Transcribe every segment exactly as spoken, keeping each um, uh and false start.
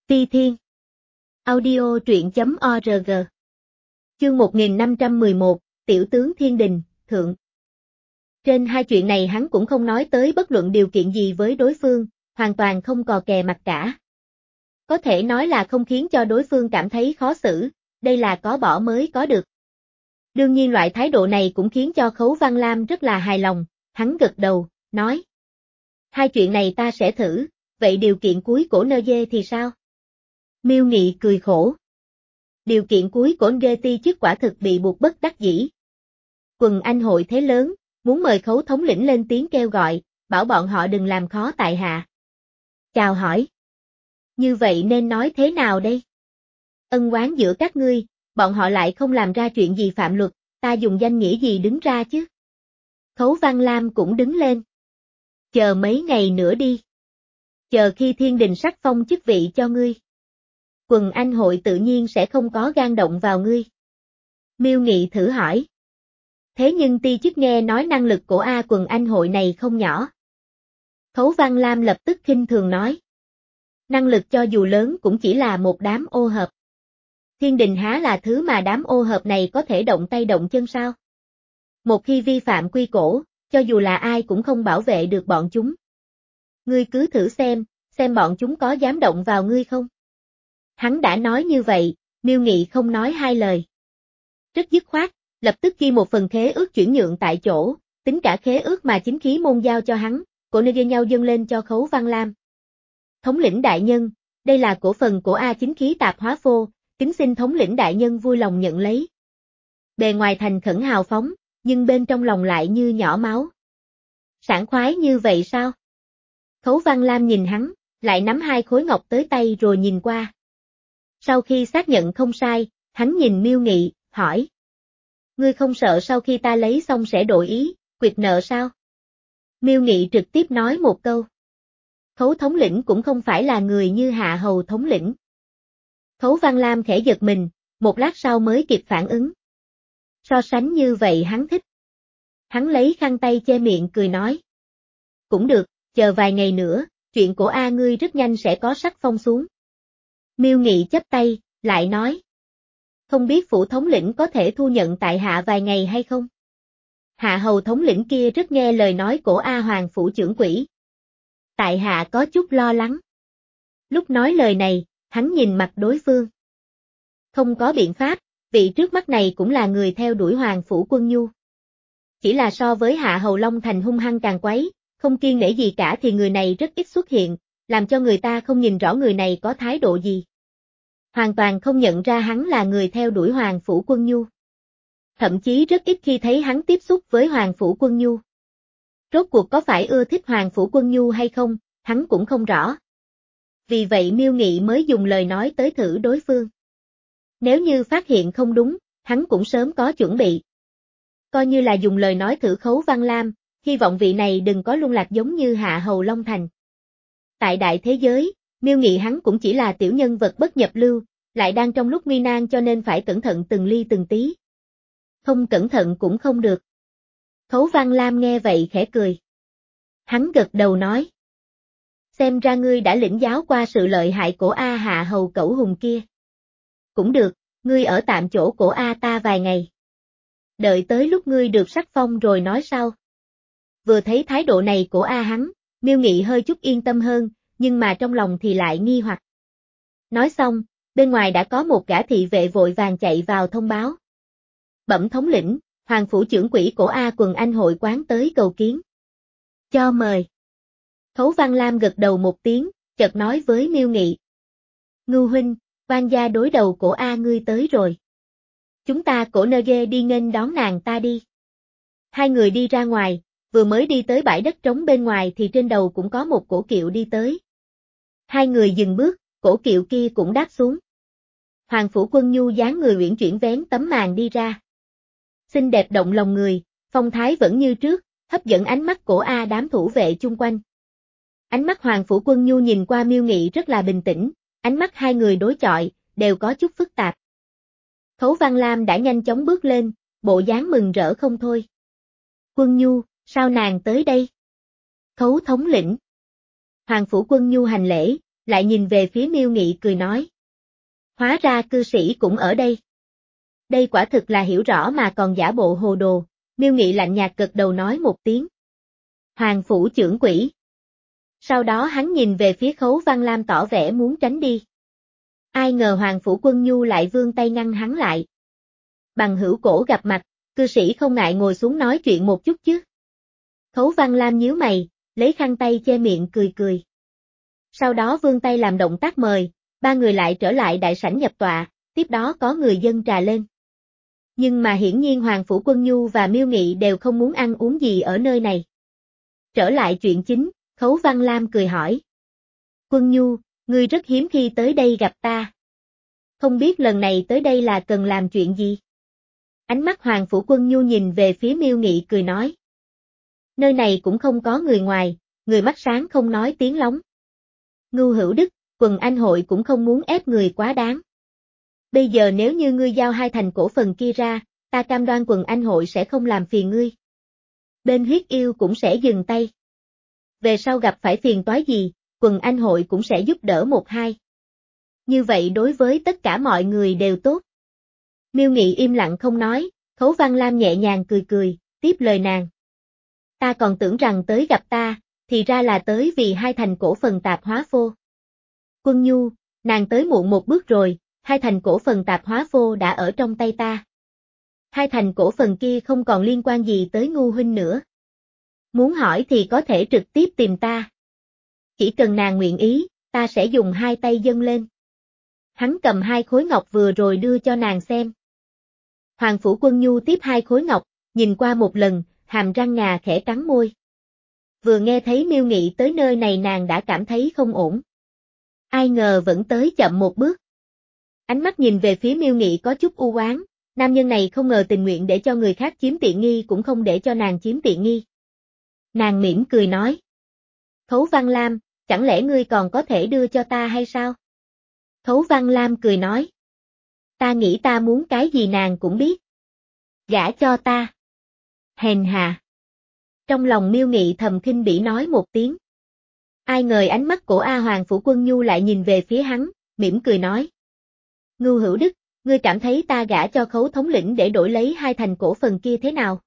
Ti Thiên. Audio truyện chấm org. Chương một nghìn năm trăm mười một, Tiểu tướng Thiên Đình, Thượng. Trên hai chuyện này hắn cũng không nói tới bất luận điều kiện gì với đối phương, hoàn toàn không cò kè mặt cả. Có thể nói là không khiến cho đối phương cảm thấy khó xử, đây là có bỏ mới có được. Đương nhiên loại thái độ này cũng khiến cho Khấu Văn Lam rất là hài lòng, hắn gật đầu, nói. Hai chuyện này ta sẽ thử, vậy điều kiện cuối của Nơ Dê thì sao? Miêu Nghị cười khổ. Điều kiện cuối của Nơ Ti chức quả thực bị buộc bất đắc dĩ. Quần anh hội thế lớn, muốn mời Khấu thống lĩnh lên tiếng kêu gọi, bảo bọn họ đừng làm khó tại hạ. Chào hỏi. Như vậy nên nói thế nào đây? Ân oán giữa các ngươi, bọn họ lại không làm ra chuyện gì phạm luật, ta dùng danh nghĩa gì đứng ra chứ? Khấu Văn Lam cũng đứng lên. Chờ mấy ngày nữa đi. Chờ khi Thiên Đình sắc phong chức vị cho ngươi. Quần anh hội tự nhiên sẽ không có gan động vào ngươi. Miêu Nghị thử hỏi. Thế nhưng ti chức nghe nói năng lực của A quần anh hội này không nhỏ. Khấu Văn Lam lập tức khinh thường nói. Năng lực cho dù lớn cũng chỉ là một đám ô hợp. Thiên Đình há là thứ mà đám ô hợp này có thể động tay động chân sao? Một khi vi phạm quy củ, cho dù là ai cũng không bảo vệ được bọn chúng. Ngươi cứ thử xem, xem bọn chúng có dám động vào ngươi không? Hắn đã nói như vậy, Miêu Nghị không nói hai lời. Rất dứt khoát, lập tức ghi một phần khế ước chuyển nhượng tại chỗ, tính cả khế ước mà chính khí môn giao cho hắn, cổ nơi nhau dâng lên cho Khấu Văn Lam. Thống lĩnh đại nhân, đây là cổ phần của A chính khí tạp hóa phô, kính xin thống lĩnh đại nhân vui lòng nhận lấy. Bề ngoài thành khẩn hào phóng, nhưng bên trong lòng lại như nhỏ máu. Sảng khoái như vậy sao? Khấu Văn Lam nhìn hắn, lại nắm hai khối ngọc tới tay rồi nhìn qua. Sau khi xác nhận không sai, hắn nhìn Miêu Nghị, hỏi. Ngươi không sợ sau khi ta lấy xong sẽ đổi ý, quyệt nợ sao? Miêu Nghị trực tiếp nói một câu. Khấu thống lĩnh cũng không phải là người như Hạ Hầu thống lĩnh. Khấu Văn Lam khẽ giật mình, một lát sau mới kịp phản ứng. So sánh như vậy hắn thích. Hắn lấy khăn tay che miệng cười nói. Cũng được, chờ vài ngày nữa, chuyện của A ngươi rất nhanh sẽ có sắc phong xuống. Miêu Nghị chắp tay, lại nói. Không biết phủ thống lĩnh có thể thu nhận tại hạ vài ngày hay không? Hạ Hầu thống lĩnh kia rất nghe lời nói của A Hoàng phủ trưởng quỹ. Tại hạ có chút lo lắng. Lúc nói lời này, hắn nhìn mặt đối phương. Không có biện pháp, vị trước mắt này cũng là người theo đuổi Hoàng phủ Quân Nhu. Chỉ là so với Hạ Hầu Long Thành hung hăng càng quấy, không kiêng nể gì cả thì người này rất ít xuất hiện, làm cho người ta không nhìn rõ người này có thái độ gì. Hoàn toàn không nhận ra hắn là người theo đuổi Hoàng phủ Quân Nhu. Thậm chí rất ít khi thấy hắn tiếp xúc với Hoàng phủ Quân Nhu. Rốt cuộc có phải ưa thích Hoàng phủ Quân Nhu hay không, hắn cũng không rõ. Vì vậy Miêu Nghị mới dùng lời nói tới thử đối phương. Nếu như phát hiện không đúng, hắn cũng sớm có chuẩn bị. Coi như là dùng lời nói thử Khấu Văn Lam, hy vọng vị này đừng có lung lạc giống như Hạ Hầu Long Thành. Tại đại thế giới, Miêu Nghị hắn cũng chỉ là tiểu nhân vật bất nhập lưu, lại đang trong lúc nguy nan cho nên phải cẩn thận từng ly từng tí. Không cẩn thận cũng không được. Khấu Văn Lam nghe vậy khẽ cười. Hắn gật đầu nói. Xem ra ngươi đã lĩnh giáo qua sự lợi hại của A Hạ Hầu cẩu hùng kia. Cũng được, ngươi ở tạm chỗ của A ta vài ngày. Đợi tới lúc ngươi được sắc phong rồi nói sau. Vừa thấy thái độ này của A hắn, Miêu Nghị hơi chút yên tâm hơn, nhưng mà trong lòng thì lại nghi hoặc. Nói xong, bên ngoài đã có một gã thị vệ vội vàng chạy vào thông báo. Bẩm thống lĩnh, Hoàng phủ trưởng quỹ của A quần anh hội quán tới cầu kiến. Cho mời. Khấu Văn Lam gật đầu một tiếng, chợt nói với Miêu Nghị. Ngưu huynh, quan gia đối đầu của A ngươi tới rồi. Chúng ta cổ Nơ Ghê đi nghênh đón nàng ta đi. Hai người đi ra ngoài, vừa mới đi tới bãi đất trống bên ngoài thì trên đầu cũng có một cổ kiệu đi tới. Hai người dừng bước, cổ kiệu kia cũng đáp xuống. Hoàng phủ Quân Nhu dáng người uyển chuyển vén tấm màn đi ra. Xinh đẹp động lòng người, phong thái vẫn như trước, hấp dẫn ánh mắt của A đám thủ vệ chung quanh. Ánh mắt Hoàng phủ Quân Nhu nhìn qua Miêu Nghị rất là bình tĩnh, ánh mắt hai người đối chọi, đều có chút phức tạp. Khấu Văn Lam đã nhanh chóng bước lên, bộ dáng mừng rỡ không thôi. Quân Nhu, sao nàng tới đây? Khấu thống lĩnh. Hoàng phủ Quân Nhu hành lễ, lại nhìn về phía Miêu Nghị cười nói. Hóa ra cư sĩ cũng ở đây. Đây quả thực là hiểu rõ mà còn giả bộ hồ đồ, Miêu Nghị lạnh nhạt gật đầu nói một tiếng. Hoàng phủ trưởng quỹ. Sau đó hắn nhìn về phía Khấu Văn Lam tỏ vẻ muốn tránh đi. Ai ngờ Hoàng phủ Quân Nhu lại vươn tay ngăn hắn lại. Bằng hữu cổ gặp mặt, cư sĩ không ngại ngồi xuống nói chuyện một chút chứ. Khấu Văn Lam nhíu mày, lấy khăn tay che miệng cười cười. Sau đó vươn tay làm động tác mời, ba người lại trở lại đại sảnh nhập tọa, tiếp đó có người dâng trà lên. Nhưng mà hiển nhiên Hoàng phủ Quân Nhu và Miêu Nghị đều không muốn ăn uống gì ở nơi này. Trở lại chuyện chính, Khấu Văn Lam cười hỏi. Quân Nhu, ngươi rất hiếm khi tới đây gặp ta. Không biết lần này tới đây là cần làm chuyện gì? Ánh mắt Hoàng phủ Quân Nhu nhìn về phía Miêu Nghị cười nói. Nơi này cũng không có người ngoài, người mắt sáng không nói tiếng lóng. Ngưu Hữu Đức, quần anh hội cũng không muốn ép người quá đáng. Bây giờ nếu như ngươi giao hai thành cổ phần kia ra, ta cam đoan quần anh hội sẽ không làm phiền ngươi. Bên huyết yêu cũng sẽ dừng tay. Về sau gặp phải phiền toái gì, quần anh hội cũng sẽ giúp đỡ một hai. Như vậy đối với tất cả mọi người đều tốt. Miêu Nghị im lặng không nói, Khấu Văn Lam nhẹ nhàng cười cười, tiếp lời nàng. Ta còn tưởng rằng tới gặp ta, thì ra là tới vì hai thành cổ phần tạp hóa phô. Quân Nhu, nàng tới muộn một bước rồi, hai thành cổ phần tạp hóa phô đã ở trong tay ta. Hai thành cổ phần kia không còn liên quan gì tới Ngu huynh nữa. Muốn hỏi thì có thể trực tiếp tìm ta. Chỉ cần nàng nguyện ý, ta sẽ dùng hai tay dâng lên. Hắn cầm hai khối ngọc vừa rồi đưa cho nàng xem. Hoàng phủ Quân Nhu tiếp hai khối ngọc, nhìn qua một lần, hàm răng ngà khẽ cắn môi. Vừa nghe thấy Miêu Nghị tới nơi này nàng đã cảm thấy không ổn. Ai ngờ vẫn tới chậm một bước. Ánh mắt nhìn về phía Miêu Nghị có chút u oán, nam nhân này không ngờ tình nguyện để cho người khác chiếm tiện nghi cũng không để cho nàng chiếm tiện nghi. Nàng mỉm cười nói. Khấu Văn Lam, chẳng lẽ ngươi còn có thể đưa cho ta hay sao? Khấu Văn Lam cười nói. Ta nghĩ ta muốn cái gì nàng cũng biết. Gả cho ta. Hèn hà. Trong lòng Miêu Nghị thầm khinh bỉ nói một tiếng. Ai ngờ ánh mắt của A Hoàng phủ Quân Nhu lại nhìn về phía hắn, mỉm cười nói. Ngưu Hữu Đức, ngươi cảm thấy ta gả cho Khấu thống lĩnh để đổi lấy hai thành cổ phần kia thế nào?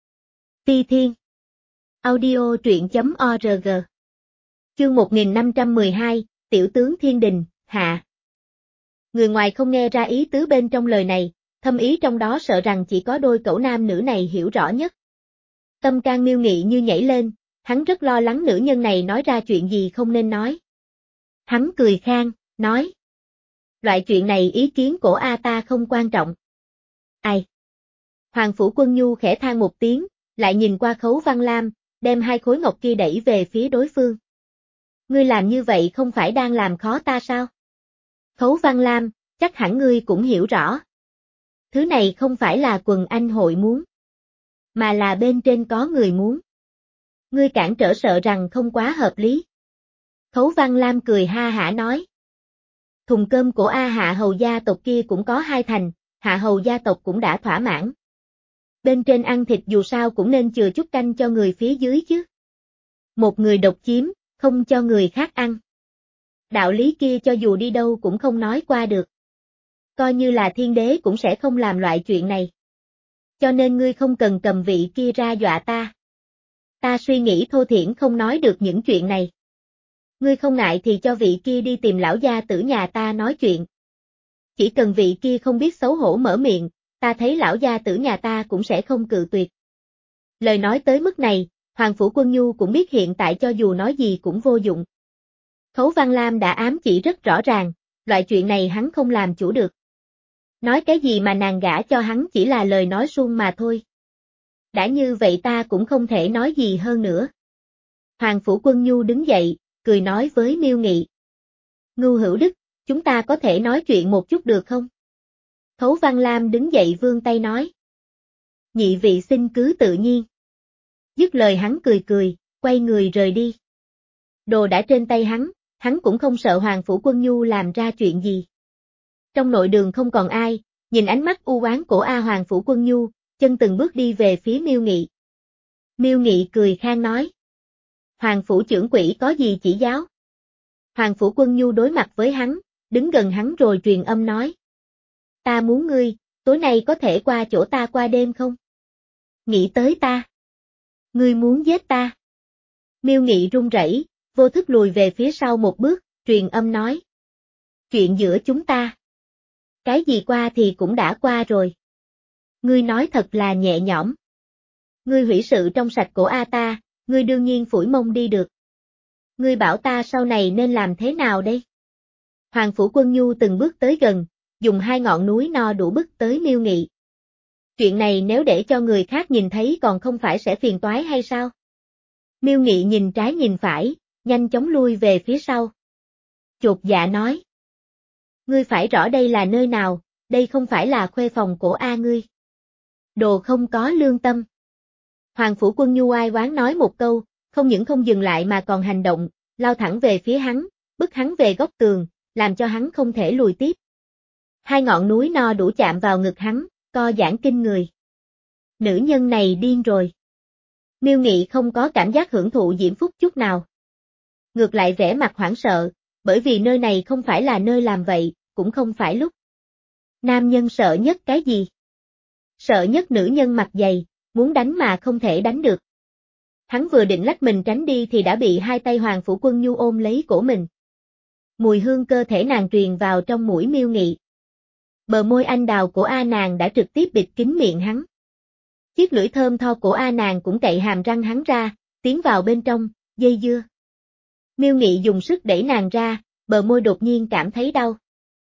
Phi Thiên. Audio truyện chấm org. Chương một nghìn năm trăm mười hai, Tiểu tướng Thiên Đình, hạ. Người ngoài không nghe ra ý tứ bên trong lời này, thâm ý trong đó sợ rằng chỉ có đôi cẩu nam nữ này hiểu rõ nhất. Tâm can Miêu Nghị như nhảy lên, hắn rất lo lắng nữ nhân này nói ra chuyện gì không nên nói. Hắn cười khang, nói. Loại chuyện này ý kiến của A ta không quan trọng. Ai? Hoàng phủ Quân Nhu khẽ than một tiếng, lại nhìn qua Khấu Văn Lam, đem hai khối ngọc kia đẩy về phía đối phương. Ngươi làm như vậy không phải đang làm khó ta sao? Khấu Văn Lam, chắc hẳn ngươi cũng hiểu rõ. Thứ này không phải là quần anh hội muốn, mà là bên trên có người muốn. Ngươi cản trở sợ rằng không quá hợp lý. Khấu Văn Lam cười ha hả nói. Thùng cơm của A Hạ Hầu gia tộc kia cũng có hai thành, Hạ Hầu gia tộc cũng đã thỏa mãn. Bên trên ăn thịt dù sao cũng nên chừa chút canh cho người phía dưới chứ. Một người độc chiếm, không cho người khác ăn. Đạo lý kia cho dù đi đâu cũng không nói qua được. Coi như là thiên đế cũng sẽ không làm loại chuyện này. Cho nên ngươi không cần cầm vị kia ra dọa ta. Ta suy nghĩ thô thiển không nói được những chuyện này. Ngươi không ngại thì cho vị kia đi tìm lão gia tử nhà ta nói chuyện. Chỉ cần vị kia không biết xấu hổ mở miệng, ta thấy lão gia tử nhà ta cũng sẽ không cự tuyệt. Lời nói tới mức này, Hoàng phủ Quân Nhu cũng biết hiện tại cho dù nói gì cũng vô dụng. Khấu Văn Lam đã ám chỉ rất rõ ràng, loại chuyện này hắn không làm chủ được. Nói cái gì mà nàng gả cho hắn chỉ là lời nói suông mà thôi. Đã như vậy ta cũng không thể nói gì hơn nữa. Hoàng phủ Quân Nhu đứng dậy, cười nói với Miêu Nghị. Ngưu Hữu Đức, chúng ta có thể nói chuyện một chút được không? Khấu Văn Lam đứng dậy vươn tay nói. Nhị vị xin cứ tự nhiên. Dứt lời hắn cười cười, quay người rời đi. Đồ đã trên tay hắn, hắn cũng không sợ Hoàng phủ Quân Nhu làm ra chuyện gì. Trong nội đường không còn ai, nhìn ánh mắt u oán của A Hoàng phủ Quân Nhu, chân từng bước đi về phía Miêu Nghị. Miêu Nghị cười khang nói. Hoàng phủ trưởng quỹ có gì chỉ giáo? Hoàng Phủ Quân Nhu đối mặt với hắn, đứng gần hắn rồi truyền âm nói. Ta muốn ngươi, tối nay có thể qua chỗ ta qua đêm không? Nghĩ tới ta. Ngươi muốn giết ta. Miêu Nghị run rẩy, vô thức lùi về phía sau một bước, truyền âm nói. Chuyện giữa chúng ta. Cái gì qua thì cũng đã qua rồi. Ngươi nói thật là nhẹ nhõm. Ngươi hủy sự trong sạch của A ta, ngươi đương nhiên phủi mông đi được. Ngươi bảo ta sau này nên làm thế nào đây? Hoàng Phủ Quân Nhu từng bước tới gần, dùng hai ngọn núi no đủ bức tới Miêu Nghị. Chuyện này nếu để cho người khác nhìn thấy còn không phải sẽ phiền toái hay sao? Miêu Nghị nhìn trái nhìn phải, nhanh chóng lui về phía sau. Chột dạ nói. Ngươi phải rõ đây là nơi nào, đây không phải là khuê phòng của A ngươi. Đồ không có lương tâm. Hoàng Phủ Quân Nhu oai oán nói một câu, không những không dừng lại mà còn hành động, lao thẳng về phía hắn, bức hắn về góc tường, làm cho hắn không thể lùi tiếp. Hai ngọn núi no đủ chạm vào ngực hắn, co giãn kinh người. Nữ nhân này điên rồi. Miêu Nghị không có cảm giác hưởng thụ diễm phúc chút nào. Ngược lại vẻ mặt hoảng sợ, bởi vì nơi này không phải là nơi làm vậy, cũng không phải lúc. Nam nhân sợ nhất cái gì? Sợ nhất nữ nhân mặt dày, muốn đánh mà không thể đánh được. Hắn vừa định lách mình tránh đi thì đã bị hai tay Hoàng Phủ Quân Nhu ôm lấy cổ mình. Mùi hương cơ thể nàng truyền vào trong mũi Miêu Nghị. Bờ môi anh đào của A nàng đã trực tiếp bịt kín miệng hắn. Chiếc lưỡi thơm tho của A nàng cũng cậy hàm răng hắn ra, tiến vào bên trong, dây dưa. Miêu Nghị dùng sức đẩy nàng ra, bờ môi đột nhiên cảm thấy đau.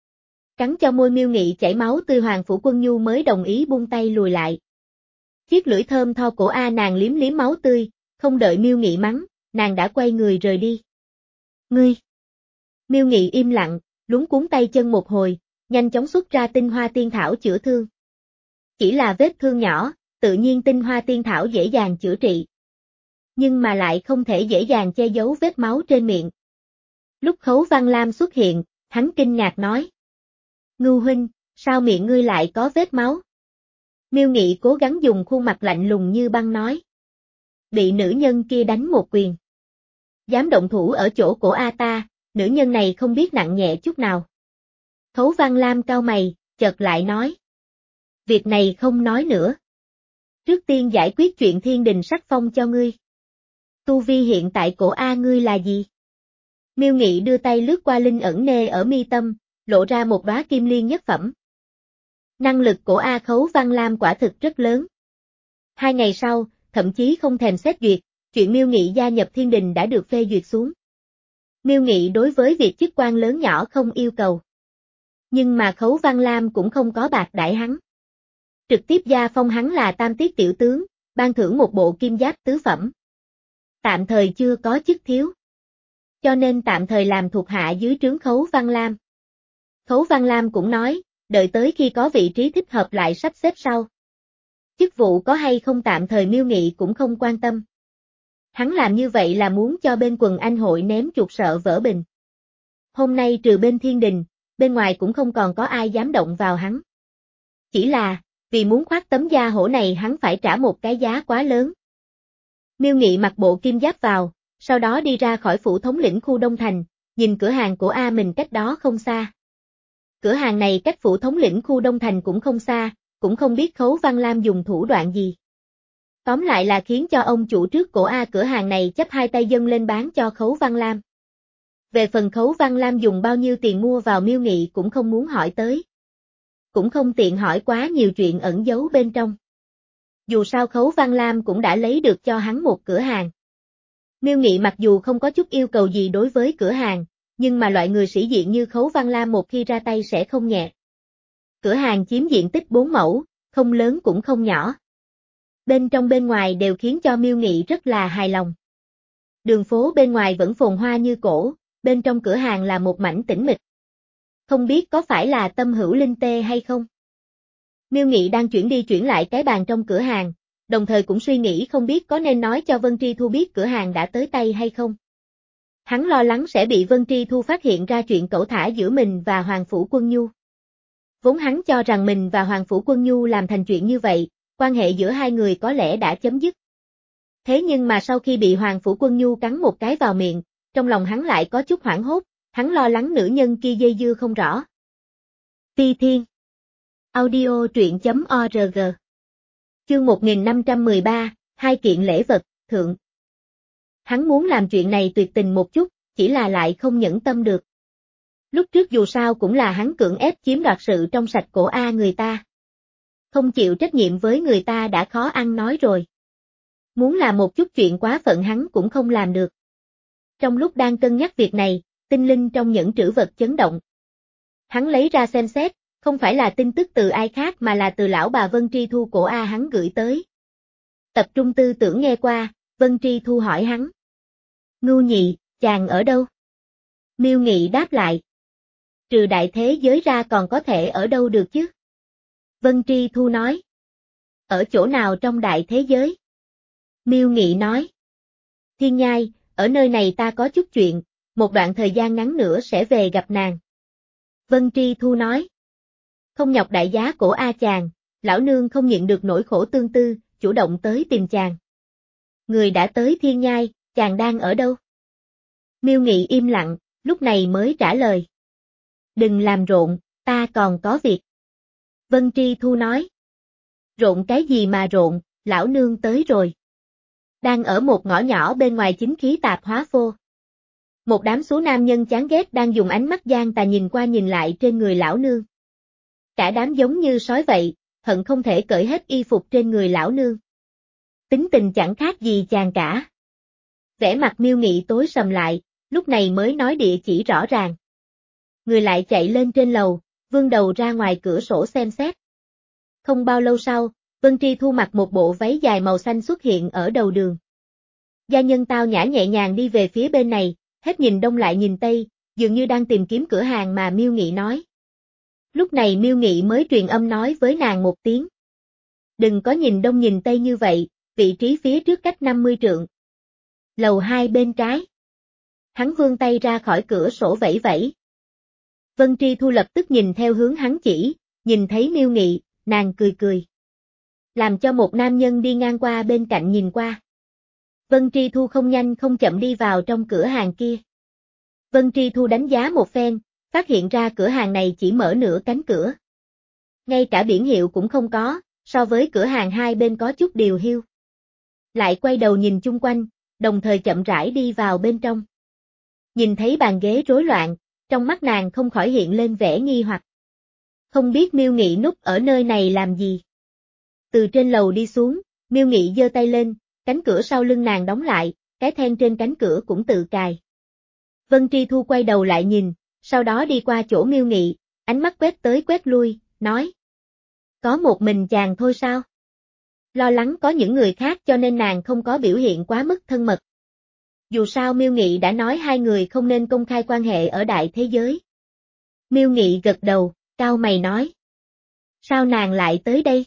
Cắn cho môi Miêu Nghị chảy máu tươi Hoàng Phủ Quân Nhu mới đồng ý buông tay lùi lại. Chiếc lưỡi thơm tho của A nàng liếm liếm máu tươi, không đợi Miêu Nghị mắng, nàng đã quay người rời đi. Ngươi! Miêu Nghị im lặng, luống cuống tay chân một hồi, nhanh chóng xuất ra tinh hoa tiên thảo chữa thương. Chỉ là vết thương nhỏ, tự nhiên tinh hoa tiên thảo dễ dàng chữa trị. Nhưng mà lại không thể dễ dàng che giấu vết máu trên miệng. Lúc Khấu Văn Lam xuất hiện, hắn kinh ngạc nói. Ngưu huynh, sao miệng ngươi lại có vết máu? Miêu Nghị cố gắng dùng khuôn mặt lạnh lùng như băng nói. Bị nữ nhân kia đánh một quyền. Dám động thủ ở chỗ của A ta, nữ nhân này không biết nặng nhẹ chút nào. Khấu Văn Lam cau mày, chợt lại nói. Việc này không nói nữa. Trước tiên giải quyết chuyện thiên đình sắc phong cho ngươi. Tu vi hiện tại của A ngươi là gì? Miêu Nghị đưa tay lướt qua linh ẩn nê ở mi tâm, lộ ra một đóa kim liên nhất phẩm. Năng lực của A Khấu Văn Lam quả thực rất lớn. Hai ngày sau, thậm chí không thèm xét duyệt, chuyện Miêu Nghị gia nhập thiên đình đã được phê duyệt xuống. Miêu Nghị đối với việc chức quan lớn nhỏ không yêu cầu. Nhưng mà Khấu Văn Lam cũng không có bạc đãi hắn. Trực tiếp gia phong hắn là tam tiết tiểu tướng, ban thưởng một bộ kim giáp tứ phẩm. Tạm thời chưa có chức thiếu. Cho nên tạm thời làm thuộc hạ dưới trướng Khấu Văn Lam. Khấu Văn Lam cũng nói, đợi tới khi có vị trí thích hợp lại sắp xếp sau. Chức vụ có hay không tạm thời Miêu Nghị cũng không quan tâm. Hắn làm như vậy là muốn cho bên quần anh hội ném chuột sợ vỡ bình. Hôm nay trừ bên thiên đình, bên ngoài cũng không còn có ai dám động vào hắn. Chỉ là, vì muốn khoác tấm da hổ này hắn phải trả một cái giá quá lớn. Miêu Nghị mặc bộ kim giáp vào, sau đó đi ra khỏi phủ thống lĩnh khu Đông Thành, nhìn cửa hàng của A mình cách đó không xa. Cửa hàng này cách phủ thống lĩnh khu Đông Thành cũng không xa, cũng không biết Khấu Văn Lam dùng thủ đoạn gì. Tóm lại là khiến cho ông chủ trước của A cửa hàng này chắp hai tay dâng lên bán cho Khấu Văn Lam. Về phần Khấu Văn Lam dùng bao nhiêu tiền mua vào Miêu Nghị cũng không muốn hỏi tới. Cũng không tiện hỏi quá nhiều chuyện ẩn giấu bên trong. Dù sao Khấu Văn Lam cũng đã lấy được cho hắn một cửa hàng. Miêu Nghị mặc dù không có chút yêu cầu gì đối với cửa hàng, nhưng mà loại người sĩ diện như Khấu Văn Lam một khi ra tay sẽ không nhẹ. Cửa hàng chiếm diện tích bốn mẫu, không lớn cũng không nhỏ. Bên trong bên ngoài đều khiến cho Miêu Nghị rất là hài lòng. Đường phố bên ngoài vẫn phồn hoa như cổ, bên trong cửa hàng là một mảnh tĩnh mịch. Không biết có phải là tâm hữu linh tê hay không? Miêu Nghị đang chuyển đi chuyển lại cái bàn trong cửa hàng, đồng thời cũng suy nghĩ không biết có nên nói cho Vân Tri Thu biết cửa hàng đã tới tay hay không. Hắn lo lắng sẽ bị Vân Tri Thu phát hiện ra chuyện cẩu thả giữa mình và Hoàng Phủ Quân Nhu. Vốn hắn cho rằng mình và Hoàng Phủ Quân Nhu làm thành chuyện như vậy, quan hệ giữa hai người có lẽ đã chấm dứt. Thế nhưng mà sau khi bị Hoàng Phủ Quân Nhu cắn một cái vào miệng, trong lòng hắn lại có chút hoảng hốt, hắn lo lắng nữ nhân kia dây dưa không rõ. Ti Thiên. Audio truyện chấm org. Chương một nghìn năm trăm mười ba, hai kiện lễ vật, thượng. Hắn muốn làm chuyện này tuyệt tình một chút, chỉ là lại không nhẫn tâm được. Lúc trước dù sao cũng là hắn cưỡng ép chiếm đoạt sự trong sạch của A người ta. Không chịu trách nhiệm với người ta đã khó ăn nói rồi. Muốn làm một chút chuyện quá phận hắn cũng không làm được. Trong lúc đang cân nhắc việc này, tinh linh trong nhẫn trữ vật chấn động. Hắn lấy ra xem xét, không phải là tin tức từ ai khác mà là từ lão bà Vân Tri Thu của A hắn gửi tới. Tập trung tư tưởng nghe qua, Vân Tri Thu hỏi hắn. Ngưu Nhị, chàng ở đâu? Miêu Nghị đáp lại. Trừ đại thế giới ra còn có thể ở đâu được chứ? Vân Tri Thu nói. Ở chỗ nào trong đại thế giới? Miêu Nghị nói. Thiên Nhai, ở nơi này ta có chút chuyện, một đoạn thời gian ngắn nữa sẽ về gặp nàng. Vân Tri Thu nói. Không nhọc đại giá của A chàng, lão nương không nhịn được nỗi khổ tương tư, chủ động tới tìm chàng. Người đã tới Thiên Nhai, chàng đang ở đâu? Miêu Nghị im lặng, lúc này mới trả lời. Đừng làm rộn, ta còn có việc. Vân Tri Thu nói. Rộn cái gì mà rộn, lão nương tới rồi. Đang ở một ngõ nhỏ bên ngoài chính khí tạp hóa phô. Một đám số nam nhân chán ghét đang dùng ánh mắt gian tà nhìn qua nhìn lại trên người lão nương. Cả đám giống như sói vậy, hận không thể cởi hết y phục trên người lão nương. Tính tình chẳng khác gì chàng cả. Vẻ mặt Miêu Nghị tối sầm lại, lúc này mới nói địa chỉ rõ ràng. Người lại chạy lên trên lầu, vươn đầu ra ngoài cửa sổ xem xét. Không bao lâu sau, Vân Tri Thu mặc một bộ váy dài màu xanh xuất hiện ở đầu đường. Gia nhân tao nhã nhẹ nhàng đi về phía bên này, hết nhìn đông lại nhìn tây, dường như đang tìm kiếm cửa hàng mà Miêu Nghị nói. Lúc này Miêu Nghị mới truyền âm nói với nàng một tiếng. Đừng có nhìn đông nhìn tây như vậy, vị trí phía trước cách năm mươi trượng. Lầu hai bên trái. Hắn vươn tay ra khỏi cửa sổ vẫy vẫy. Vân Tri Thu lập tức nhìn theo hướng hắn chỉ, nhìn thấy Miêu Nghị, nàng cười cười. Làm cho một nam nhân đi ngang qua bên cạnh nhìn qua. Vân Tri Thu không nhanh không chậm đi vào trong cửa hàng kia. Vân Tri Thu đánh giá một phen, phát hiện ra cửa hàng này chỉ mở nửa cánh cửa. Ngay cả biển hiệu cũng không có, so với cửa hàng hai bên có chút điều hiu. Lại quay đầu nhìn chung quanh, đồng thời chậm rãi đi vào bên trong. Nhìn thấy bàn ghế rối loạn, trong mắt nàng không khỏi hiện lên vẻ nghi hoặc. Không biết Miêu Nghị núp ở nơi này làm gì. Từ trên lầu đi xuống, Miêu Nghị giơ tay lên, cánh cửa sau lưng nàng đóng lại, cái then trên cánh cửa cũng tự cài. Vân Tri Thu quay đầu lại nhìn, sau đó đi qua chỗ Miêu Nghị, ánh mắt quét tới quét lui, nói. Có một mình chàng thôi sao? Lo lắng có những người khác cho nên nàng không có biểu hiện quá mức thân mật. Dù sao Miêu Nghị đã nói hai người không nên công khai quan hệ ở đại thế giới. Miêu Nghị gật đầu, cau mày nói. Sao nàng lại tới đây?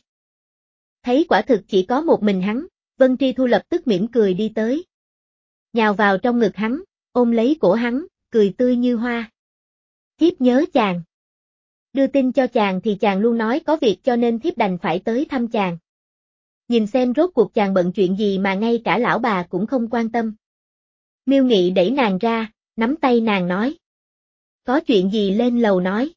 Thấy quả thực chỉ có một mình hắn, Vân Tri Thu lập tức mỉm cười đi tới. Nhào vào trong ngực hắn, ôm lấy cổ hắn, cười tươi như hoa. Thiếp nhớ chàng. Đưa tin cho chàng thì chàng luôn nói có việc cho nên thiếp đành phải tới thăm chàng. Nhìn xem rốt cuộc chàng bận chuyện gì mà ngay cả lão bà cũng không quan tâm. Miêu Nghị đẩy nàng ra, nắm tay nàng nói. Có chuyện gì lên lầu nói.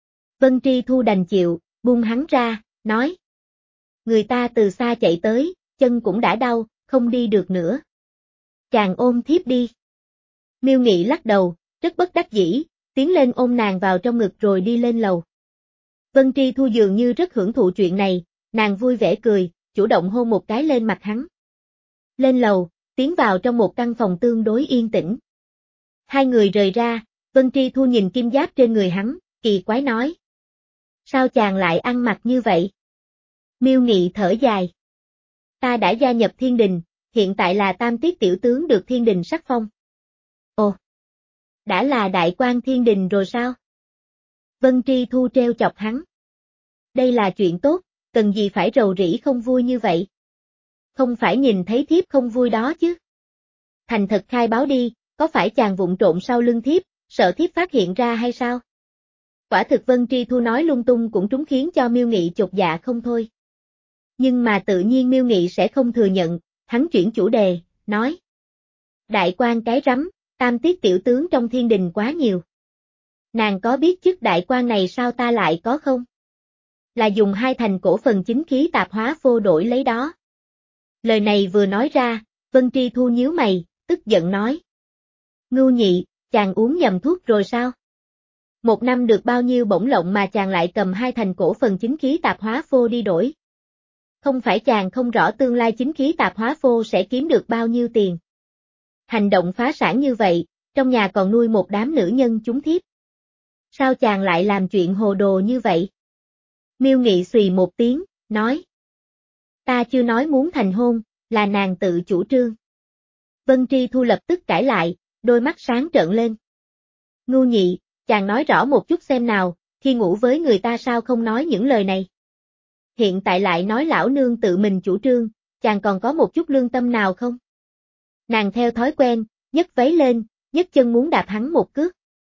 Vân Tri Thu đành chịu, buông hắn ra, nói. Người ta từ xa chạy tới, chân cũng đã đau, không đi được nữa. Chàng ôm thiếp đi. Miêu Nghị lắc đầu, rất bất đắc dĩ, tiến lên ôm nàng vào trong ngực rồi đi lên lầu. Vân Tri Thu dường như rất hưởng thụ chuyện này, nàng vui vẻ cười, chủ động hôn một cái lên mặt hắn. Lên lầu, tiến vào trong một căn phòng tương đối yên tĩnh. Hai người rời ra, Vân Tri Thu nhìn kim giáp trên người hắn, kỳ quái nói. Sao chàng lại ăn mặc như vậy? Miêu Nghị thở dài. Ta đã gia nhập thiên đình, hiện tại là tam tiết tiểu tướng được thiên đình sắc phong. Ồ! Đã là đại quan thiên đình rồi sao? Vân Tri Thu treo chọc hắn. Đây là chuyện tốt, cần gì phải rầu rĩ không vui như vậy? Không phải nhìn thấy thiếp không vui đó chứ? Thành thật khai báo đi, có phải chàng vụng trộm sau lưng thiếp, sợ thiếp phát hiện ra hay sao? Quả thực Vân Tri Thu nói lung tung cũng trúng khiến cho Miêu Nghị chột dạ không thôi. Nhưng mà tự nhiên Miêu Nghị sẽ không thừa nhận, hắn chuyển chủ đề, nói. Đại quan cái rắm, tam tiết tiểu tướng trong thiên đình quá nhiều. Nàng có biết chức đại quan này sao ta lại có không? Là dùng hai thành cổ phần chính khí tạp hóa phô đổi lấy đó. Lời này vừa nói ra, Vân Tri Thu nhíu mày, tức giận nói. Ngưu nhị, chàng uống nhầm thuốc rồi sao? Một năm được bao nhiêu bổng lộc mà chàng lại cầm hai thành cổ phần chính khí tạp hóa phô đi đổi? Không phải chàng không rõ tương lai chính khí tạp hóa phô sẽ kiếm được bao nhiêu tiền. Hành động phá sản như vậy, trong nhà còn nuôi một đám nữ nhân chúng thiếp. Sao chàng lại làm chuyện hồ đồ như vậy? Miêu Nghị xùy một tiếng, nói. Ta chưa nói muốn thành hôn, là nàng tự chủ trương. Vân Tri Thu lập tức cãi lại, đôi mắt sáng trợn lên. Ngưu nhị, chàng nói rõ một chút xem nào, khi ngủ với người ta sao không nói những lời này. Hiện tại lại nói lão nương tự mình chủ trương, chàng còn có một chút lương tâm nào không? Nàng theo thói quen, nhấc váy lên, nhấc chân muốn đạp hắn một cước.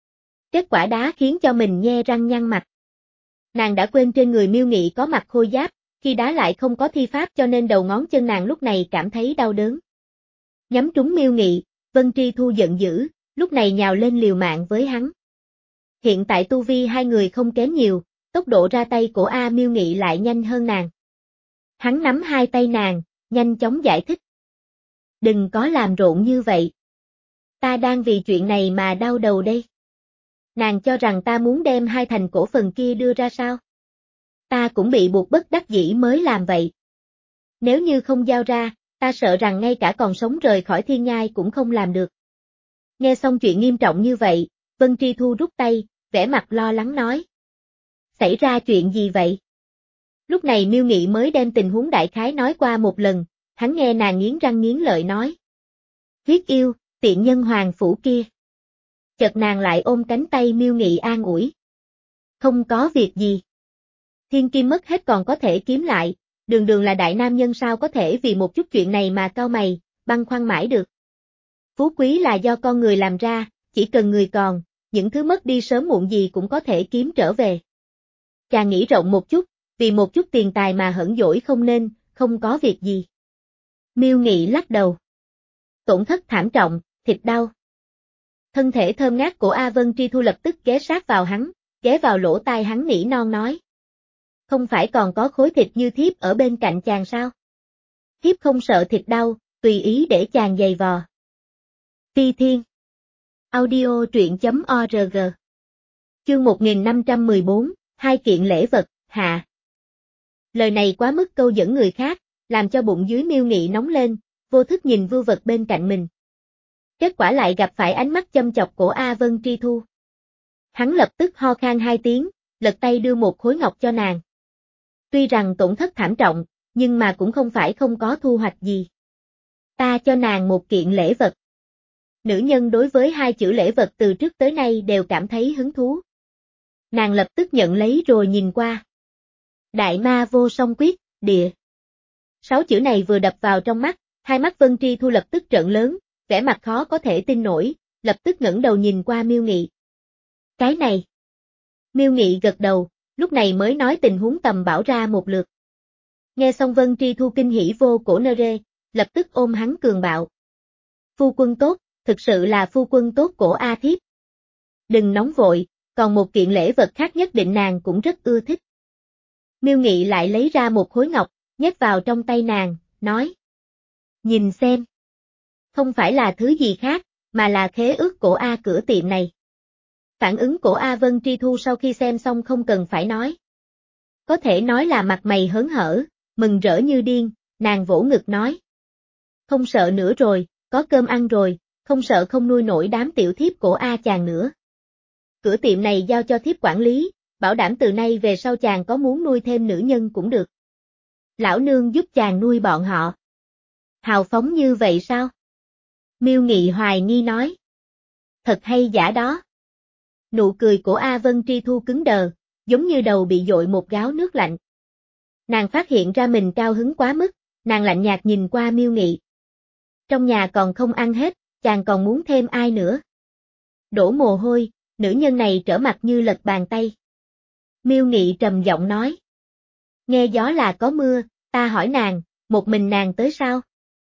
Kết quả đá khiến cho mình nhe răng nhăn mặt. Nàng đã quên trên người Miêu Nghị có mặc khôi giáp, khi đá lại không có thi pháp cho nên đầu ngón chân nàng lúc này cảm thấy đau đớn. Nhắm trúng Miêu Nghị, Vân Tri Thu giận dữ, lúc này nhào lên liều mạng với hắn. Hiện tại tu vi hai người không kém nhiều, tốc độ ra tay của A Miêu Nghị lại nhanh hơn nàng. Hắn nắm hai tay nàng, nhanh chóng giải thích. Đừng có làm rộn như vậy. Ta đang vì chuyện này mà đau đầu đây. Nàng cho rằng ta muốn đem hai thành cổ phần kia đưa ra sao? Ta cũng bị buộc bất đắc dĩ mới làm vậy. Nếu như không giao ra, ta sợ rằng ngay cả còn sống rời khỏi thiên nhai cũng không làm được. Nghe xong chuyện nghiêm trọng như vậy, Vân Tri Thu rút tay, vẻ mặt lo lắng nói. Xảy ra chuyện gì vậy? Lúc này Miêu Nghị mới đem tình huống đại khái nói qua một lần, hắn nghe nàng nghiến răng nghiến lợi nói. Huyết yêu, tiện nhân hoàng phủ kia. Chợt nàng lại ôm cánh tay Miêu Nghị an ủi. Không có việc gì. Thiên kim mất hết còn có thể kiếm lại, đường đường là đại nam nhân sao có thể vì một chút chuyện này mà cau mày, băn khoăn mãi được. Phú quý là do con người làm ra, chỉ cần người còn, những thứ mất đi sớm muộn gì cũng có thể kiếm trở về. Chàng nghĩ rộng một chút, vì một chút tiền tài mà hẫn dỗi không nên, không có việc gì. Miêu Nghị lắc đầu. Tổn thất thảm trọng, thịt đau. Thân thể thơm ngát của A Vân Tri Thu lập tức ghé sát vào hắn, ghé vào lỗ tai hắn nỉ non nói. Không phải còn có khối thịt như thiếp ở bên cạnh chàng sao? Thiếp không sợ thịt đau, tùy ý để chàng giày vò. Phi Thiên Audio truyện.org Chương một nghìn năm trăm mười bốn, hai kiện lễ vật, hạ. Lời này quá mức câu dẫn người khác, làm cho bụng dưới Miêu Nghị nóng lên, vô thức nhìn vưu vật bên cạnh mình. Kết quả lại gặp phải ánh mắt châm chọc của A Vân Tri Thu. Hắn lập tức ho khan hai tiếng, lật tay đưa một khối ngọc cho nàng. Tuy rằng tổn thất thảm trọng, nhưng mà cũng không phải không có thu hoạch gì. Ta cho nàng một kiện lễ vật. Nữ nhân đối với hai chữ lễ vật từ trước tới nay đều cảm thấy hứng thú. Nàng lập tức nhận lấy rồi nhìn qua. Đại ma vô song quyết, địa. Sáu chữ này vừa đập vào trong mắt, hai mắt Vân Tri Thu lập tức trợn lớn, vẻ mặt khó có thể tin nổi, lập tức ngẩng đầu nhìn qua Miêu Nghị. Cái này. Miêu Nghị gật đầu, lúc này mới nói tình huống tầm bảo ra một lượt. Nghe xong Vân Tri Thu kinh hỉ vô cổ nơ rê, lập tức ôm hắn cường bạo. Phu quân tốt, thực sự là phu quân tốt cổ A thiếp. Đừng nóng vội, còn một kiện lễ vật khác nhất định nàng cũng rất ưa thích. Miêu Nghị lại lấy ra một khối ngọc, nhét vào trong tay nàng, nói. Nhìn xem. Không phải là thứ gì khác, mà là khế ước cổ A cửa tiệm này. Phản ứng của A Vân Tri Thu sau khi xem xong không cần phải nói. Có thể nói là mặt mày hớn hở, mừng rỡ như điên, nàng vỗ ngực nói. Không sợ nữa rồi, có cơm ăn rồi, không sợ không nuôi nổi đám tiểu thiếp của A chàng nữa. Cửa tiệm này giao cho thiếp quản lý, bảo đảm từ nay về sau chàng có muốn nuôi thêm nữ nhân cũng được. Lão nương giúp chàng nuôi bọn họ. Hào phóng như vậy sao? Miêu Nghị hoài nghi nói. Thật hay giả đó. Nụ cười của A Vân Tri Thu cứng đờ, giống như đầu bị dội một gáo nước lạnh. Nàng phát hiện ra mình cao hứng quá mức, nàng lạnh nhạt nhìn qua Miêu Nghị. Trong nhà còn không ăn hết, chàng còn muốn thêm ai nữa? Đổ mồ hôi, nữ nhân này trở mặt như lật bàn tay. Miêu Nghị trầm giọng nói. Nghe gió là có mưa, ta hỏi nàng, một mình nàng tới sao?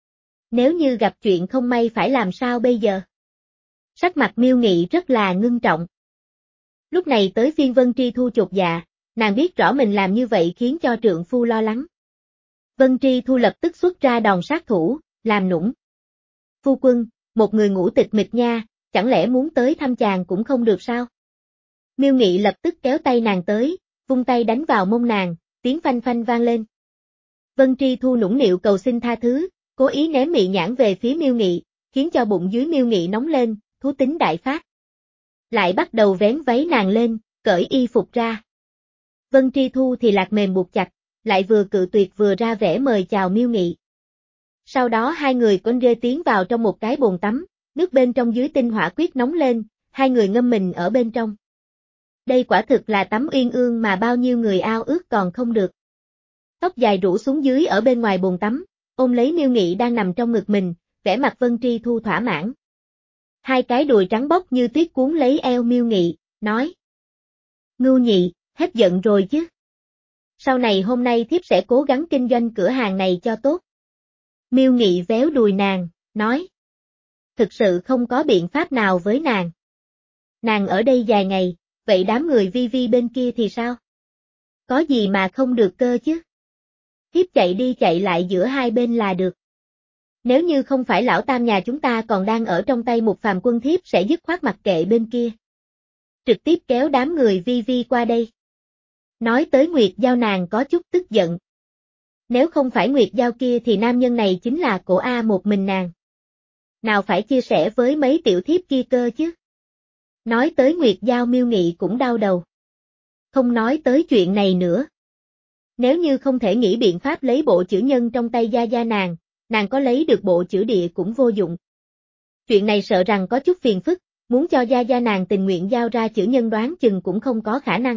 Nếu như gặp chuyện không may phải làm sao bây giờ? Sắc mặt Miêu Nghị rất là ngưng trọng. Lúc này tới phiên Vân Tri Thu chột dạ, nàng biết rõ mình làm như vậy khiến cho trượng phu lo lắng. Vân Tri Thu lập tức xuất ra đòn sát thủ, làm nũng. Phu quân, một người ngủ tịch mịch nha, chẳng lẽ muốn tới thăm chàng cũng không được sao? Miêu Nghị lập tức kéo tay nàng tới, vung tay đánh vào mông nàng, tiếng phanh phanh vang lên. Vân Tri Thu nũng nịu cầu xin tha thứ, cố ý ném mị nhãn về phía Miêu Nghị, khiến cho bụng dưới Miêu Nghị nóng lên, thú tính đại phát. Lại bắt đầu vén váy nàng lên, cởi y phục ra. Vân Tri Thu thì lạc mềm buộc chặt, lại vừa cự tuyệt vừa ra vẻ mời chào Miêu Nghị. Sau đó hai người con rê tiến vào trong một cái bồn tắm, nước bên trong dưới tinh hỏa quyết nóng lên, hai người ngâm mình ở bên trong. Đây quả thực là tắm uyên ương mà bao nhiêu người ao ước còn không được. Tóc dài rủ xuống dưới ở bên ngoài bồn tắm, ôm lấy Miêu Nghị đang nằm trong ngực mình, vẻ mặt Vân Tri Thu thỏa mãn. Hai cái đùi trắng bóc như tuyết cuốn lấy eo Miêu Nghị, nói. Ngưu Nhị, hết giận rồi chứ. Sau này hôm nay thiếp sẽ cố gắng kinh doanh cửa hàng này cho tốt. Miêu Nghị véo đùi nàng, nói. Thực sự không có biện pháp nào với nàng. Nàng ở đây dài ngày, vậy đám người vi vi bên kia thì sao? Có gì mà không được cơ chứ? Thiếp chạy đi chạy lại giữa hai bên là được. Nếu như không phải lão tam nhà chúng ta còn đang ở trong tay một phàm quân, thiếp sẽ dứt khoát mặc kệ bên kia. Trực tiếp kéo đám người vi vi qua đây. Nói tới Nguyệt Giao nàng có chút tức giận. Nếu không phải Nguyệt Giao kia thì nam nhân này chính là cổ A một mình nàng. Nào phải chia sẻ với mấy tiểu thiếp kia cơ chứ. Nói tới Nguyệt Giao Miêu Nghị cũng đau đầu. Không nói tới chuyện này nữa. Nếu như không thể nghĩ biện pháp lấy bộ chữ nhân trong tay gia gia nàng, nàng có lấy được bộ chữ địa cũng vô dụng. Chuyện này sợ rằng có chút phiền phức, muốn cho gia gia nàng tình nguyện giao ra chữ nhân đoán chừng cũng không có khả năng.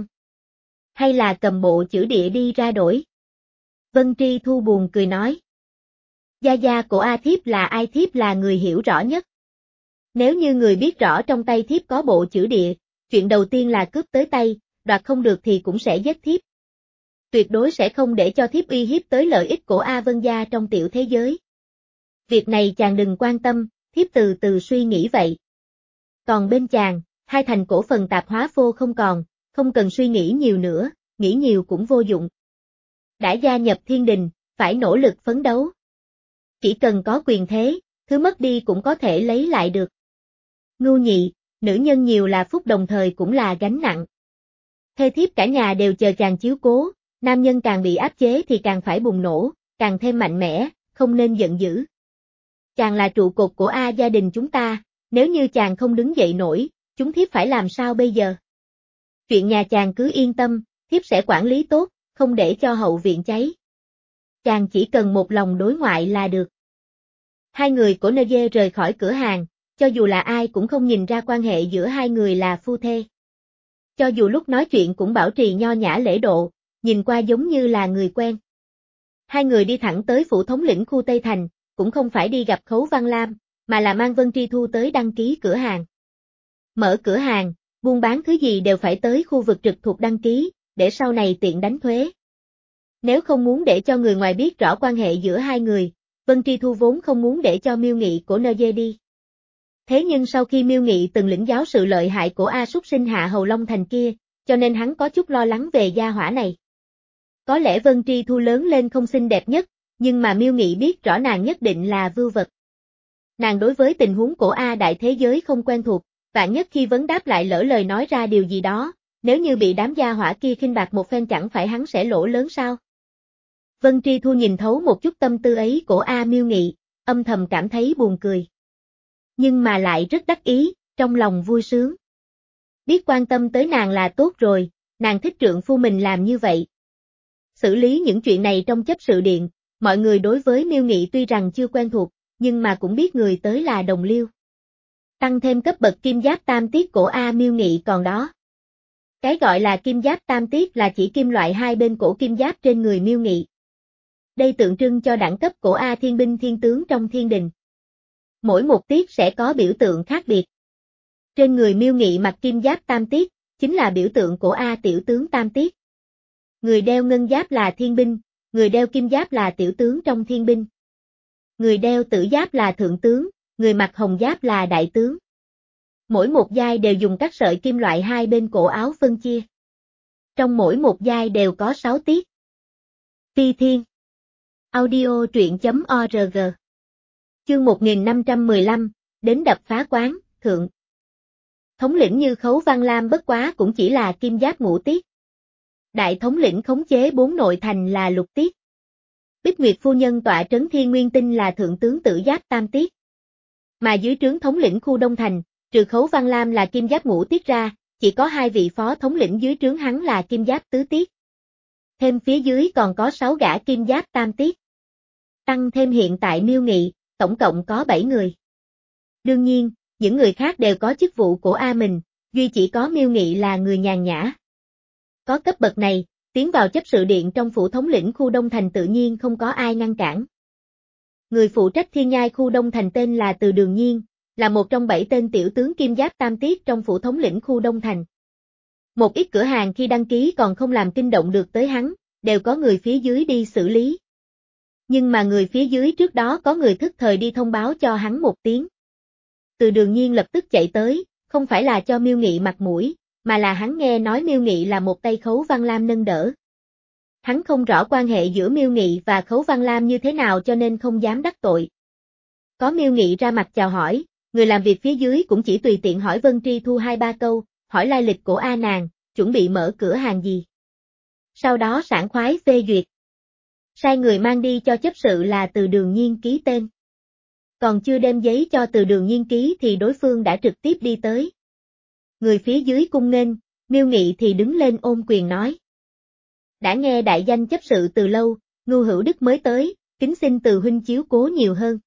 Hay là cầm bộ chữ địa đi ra đổi? Vân Tri Thu buồn cười nói. Gia gia của A thiếp là ai, thiếp là người hiểu rõ nhất. Nếu như người biết rõ trong tay thiếp có bộ chữ địa, chuyện đầu tiên là cướp tới tay, đoạt không được thì cũng sẽ giết thiếp. Tuyệt đối sẽ không để cho thiếp uy hiếp tới lợi ích của A Vân gia trong tiểu thế giới. Việc này chàng đừng quan tâm, thiếp từ từ suy nghĩ vậy. Còn bên chàng, hai thành cổ phần tạp hóa vô không còn, không cần suy nghĩ nhiều nữa, nghĩ nhiều cũng vô dụng. Đã gia nhập thiên đình, phải nỗ lực phấn đấu. Chỉ cần có quyền thế, thứ mất đi cũng có thể lấy lại được. Ngưu Nhị, nữ nhân nhiều là phúc đồng thời cũng là gánh nặng. Thê thiếp cả nhà đều chờ chàng chiếu cố, nam nhân càng bị áp chế thì càng phải bùng nổ, càng thêm mạnh mẽ, không nên giận dữ. Chàng là trụ cột của A gia đình chúng ta, nếu như chàng không đứng dậy nổi, chúng thiếp phải làm sao bây giờ? Chuyện nhà chàng cứ yên tâm, thiếp sẽ quản lý tốt, không để cho hậu viện cháy. Chàng chỉ cần một lòng đối ngoại là được. Hai người của Nê Dê rời khỏi cửa hàng, cho dù là ai cũng không nhìn ra quan hệ giữa hai người là phu thê. Cho dù lúc nói chuyện cũng bảo trì nho nhã lễ độ, nhìn qua giống như là người quen. Hai người đi thẳng tới phủ thống lĩnh khu Tây Thành, cũng không phải đi gặp Khấu Văn Lam, mà là mang Vân Tri Thu tới đăng ký cửa hàng. Mở cửa hàng, buôn bán thứ gì đều phải tới khu vực trực thuộc đăng ký, để sau này tiện đánh thuế. Nếu không muốn để cho người ngoài biết rõ quan hệ giữa hai người, Vân Tri Thu vốn không muốn để cho Miêu Nghị của Nê Dê đi. Thế nhưng sau khi Miêu Nghị từng lĩnh giáo sự lợi hại của A súc sinh Hạ Hầu Long Thành kia, cho nên hắn có chút lo lắng về gia hỏa này. Có lẽ Vân Tri Thu lớn lên không xinh đẹp nhất, nhưng mà Miêu Nghị biết rõ nàng nhất định là vưu vật. Nàng đối với tình huống của A đại thế giới không quen thuộc, vạn nhất khi vấn đáp lại lỡ lời nói ra điều gì đó, nếu như bị đám gia hỏa kia khinh bạc một phen chẳng phải hắn sẽ lỗ lớn sao? Vân Tri Thu nhìn thấu một chút tâm tư ấy của A Miêu Nghị, âm thầm cảm thấy buồn cười. Nhưng mà lại rất đắc ý, trong lòng vui sướng. Biết quan tâm tới nàng là tốt rồi, nàng thích trượng phu mình làm như vậy. Xử lý những chuyện này trong chấp sự điện, mọi người đối với Miêu Nghị tuy rằng chưa quen thuộc, nhưng mà cũng biết người tới là đồng liêu. Tăng thêm cấp bậc kim giáp tam tiết của A Miêu Nghị còn đó. Cái gọi là kim giáp tam tiết là chỉ kim loại hai bên cổ kim giáp trên người Miêu Nghị. Đây tượng trưng cho đẳng cấp của A thiên binh thiên tướng trong thiên đình. Mỗi một tiết sẽ có biểu tượng khác biệt. Trên người Miêu Nghị mặc kim giáp tam tiết, chính là biểu tượng của A tiểu tướng tam tiết. Người đeo ngân giáp là thiên binh, người đeo kim giáp là tiểu tướng trong thiên binh. Người đeo tử giáp là thượng tướng, người mặc hồng giáp là đại tướng. Mỗi một giai đều dùng các sợi kim loại hai bên cổ áo phân chia. Trong mỗi một giai đều có sáu tiết. Phi Thiên. Audio truyện.org. Chương một nghìn năm trăm mười lăm, đến đập phá quán, thượng. Thống lĩnh Như Khấu Văn Lam bất quá cũng chỉ là kim giáp ngũ tiết. Đại thống lĩnh khống chế bốn nội thành là lục tiết. Bích Nguyệt phu nhân tọa trấn Thiên Nguyên Tinh là thượng tướng Tử Giáp tam tiết. Mà dưới trướng thống lĩnh khu Đông Thành, trừ Khấu Văn Lam là kim giáp ngũ tiết ra, chỉ có hai vị phó thống lĩnh dưới trướng hắn là kim giáp tứ tiết. Thêm phía dưới còn có sáu gã kim giáp tam tiết. Tăng thêm hiện tại Miêu Nghị, tổng cộng có bảy người. Đương nhiên, những người khác đều có chức vụ của A mình, duy chỉ có Miêu Nghị là người nhàn nhã. Có cấp bậc này, tiến vào chấp sự điện trong phủ thống lĩnh khu Đông Thành tự nhiên không có ai ngăn cản. Người phụ trách Thiên Nhai khu Đông Thành tên là Từ Đường Nhiên, là một trong bảy tên tiểu tướng kim giáp tam tiết trong phủ thống lĩnh khu Đông Thành. Một ít cửa hàng khi đăng ký còn không làm kinh động được tới hắn, đều có người phía dưới đi xử lý. Nhưng mà người phía dưới trước đó có người thức thời đi thông báo cho hắn một tiếng. Từ Đường Nhiên lập tức chạy tới, không phải là cho Miêu Nghị mặt mũi, mà là hắn nghe nói Miêu Nghị là một tay Khấu Văn Lam nâng đỡ. Hắn không rõ quan hệ giữa Miêu Nghị và Khấu Văn Lam như thế nào cho nên không dám đắc tội. Có Miêu Nghị ra mặt chào hỏi, người làm việc phía dưới cũng chỉ tùy tiện hỏi Vân Tri Thu hai ba câu, hỏi lai lịch của A nàng, chuẩn bị mở cửa hàng gì. Sau đó sảng khoái phê duyệt. Sai người mang đi cho chấp sự là Từ Đường Nhiên ký tên. Còn chưa đem giấy cho Từ Đường Nhiên ký thì đối phương đã trực tiếp đi tới. Người phía dưới cung nghênh, Miêu Nghị thì đứng lên ôm quyền nói. Đã nghe đại danh chấp sự từ lâu, Ngưu Hữu Đức mới tới, kính xin Từ huynh chiếu cố nhiều hơn.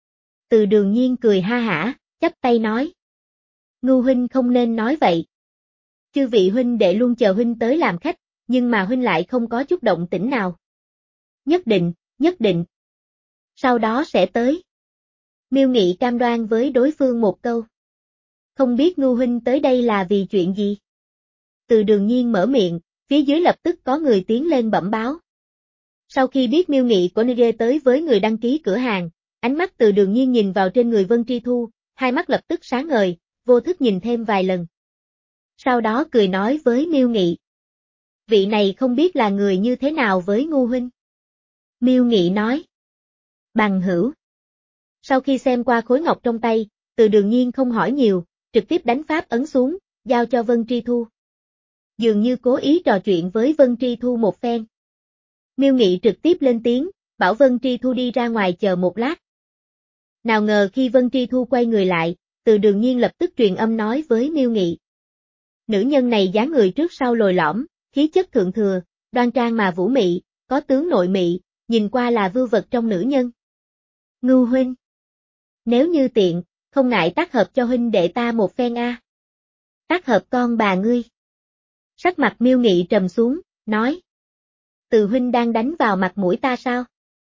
Từ Đường Nhiên cười ha hả, chắp tay nói. Ngưu huynh không nên nói vậy. Chư vị huynh đệ luôn chờ huynh tới làm khách, nhưng mà huynh lại không có chút động tĩnh nào. Nhất định, nhất định. Sau đó sẽ tới. Miêu Nghị cam đoan với đối phương một câu. Không biết Ngưu huynh tới đây là vì chuyện gì? Từ Đường Nhiên mở miệng, phía dưới lập tức có người tiến lên bẩm báo. Sau khi biết Miêu Nghị của Nê tới với người đăng ký cửa hàng, ánh mắt Từ Đường Nhiên nhìn vào trên người Vân Tri Thu, hai mắt lập tức sáng ngời, vô thức nhìn thêm vài lần. Sau đó cười nói với Miêu Nghị. Vị này không biết là người như thế nào với Ngưu huynh. Miêu Nghị nói. Bằng hữu. Sau khi xem qua khối ngọc trong tay, Từ Đường Nhiên không hỏi nhiều, trực tiếp đánh pháp ấn xuống, giao cho Vân Tri Thu. Dường như cố ý trò chuyện với Vân Tri Thu một phen. Miêu Nghị trực tiếp lên tiếng, bảo Vân Tri Thu đi ra ngoài chờ một lát. Nào ngờ khi Vân Tri Thu quay người lại, Từ Đường Nhiên lập tức truyền âm nói với Miêu Nghị. Nữ nhân này dáng người trước sau lồi lõm, khí chất thượng thừa, đoan trang mà vũ mị, có tướng nội mị, nhìn qua là vưu vật trong nữ nhân. Ngưu huynh. Nếu như tiện, không ngại tác hợp cho huynh đệ ta một phen a. Tác hợp con bà ngươi. Sắc mặt Miêu Nghị trầm xuống, nói. Từ huynh đang đánh vào mặt mũi ta sao?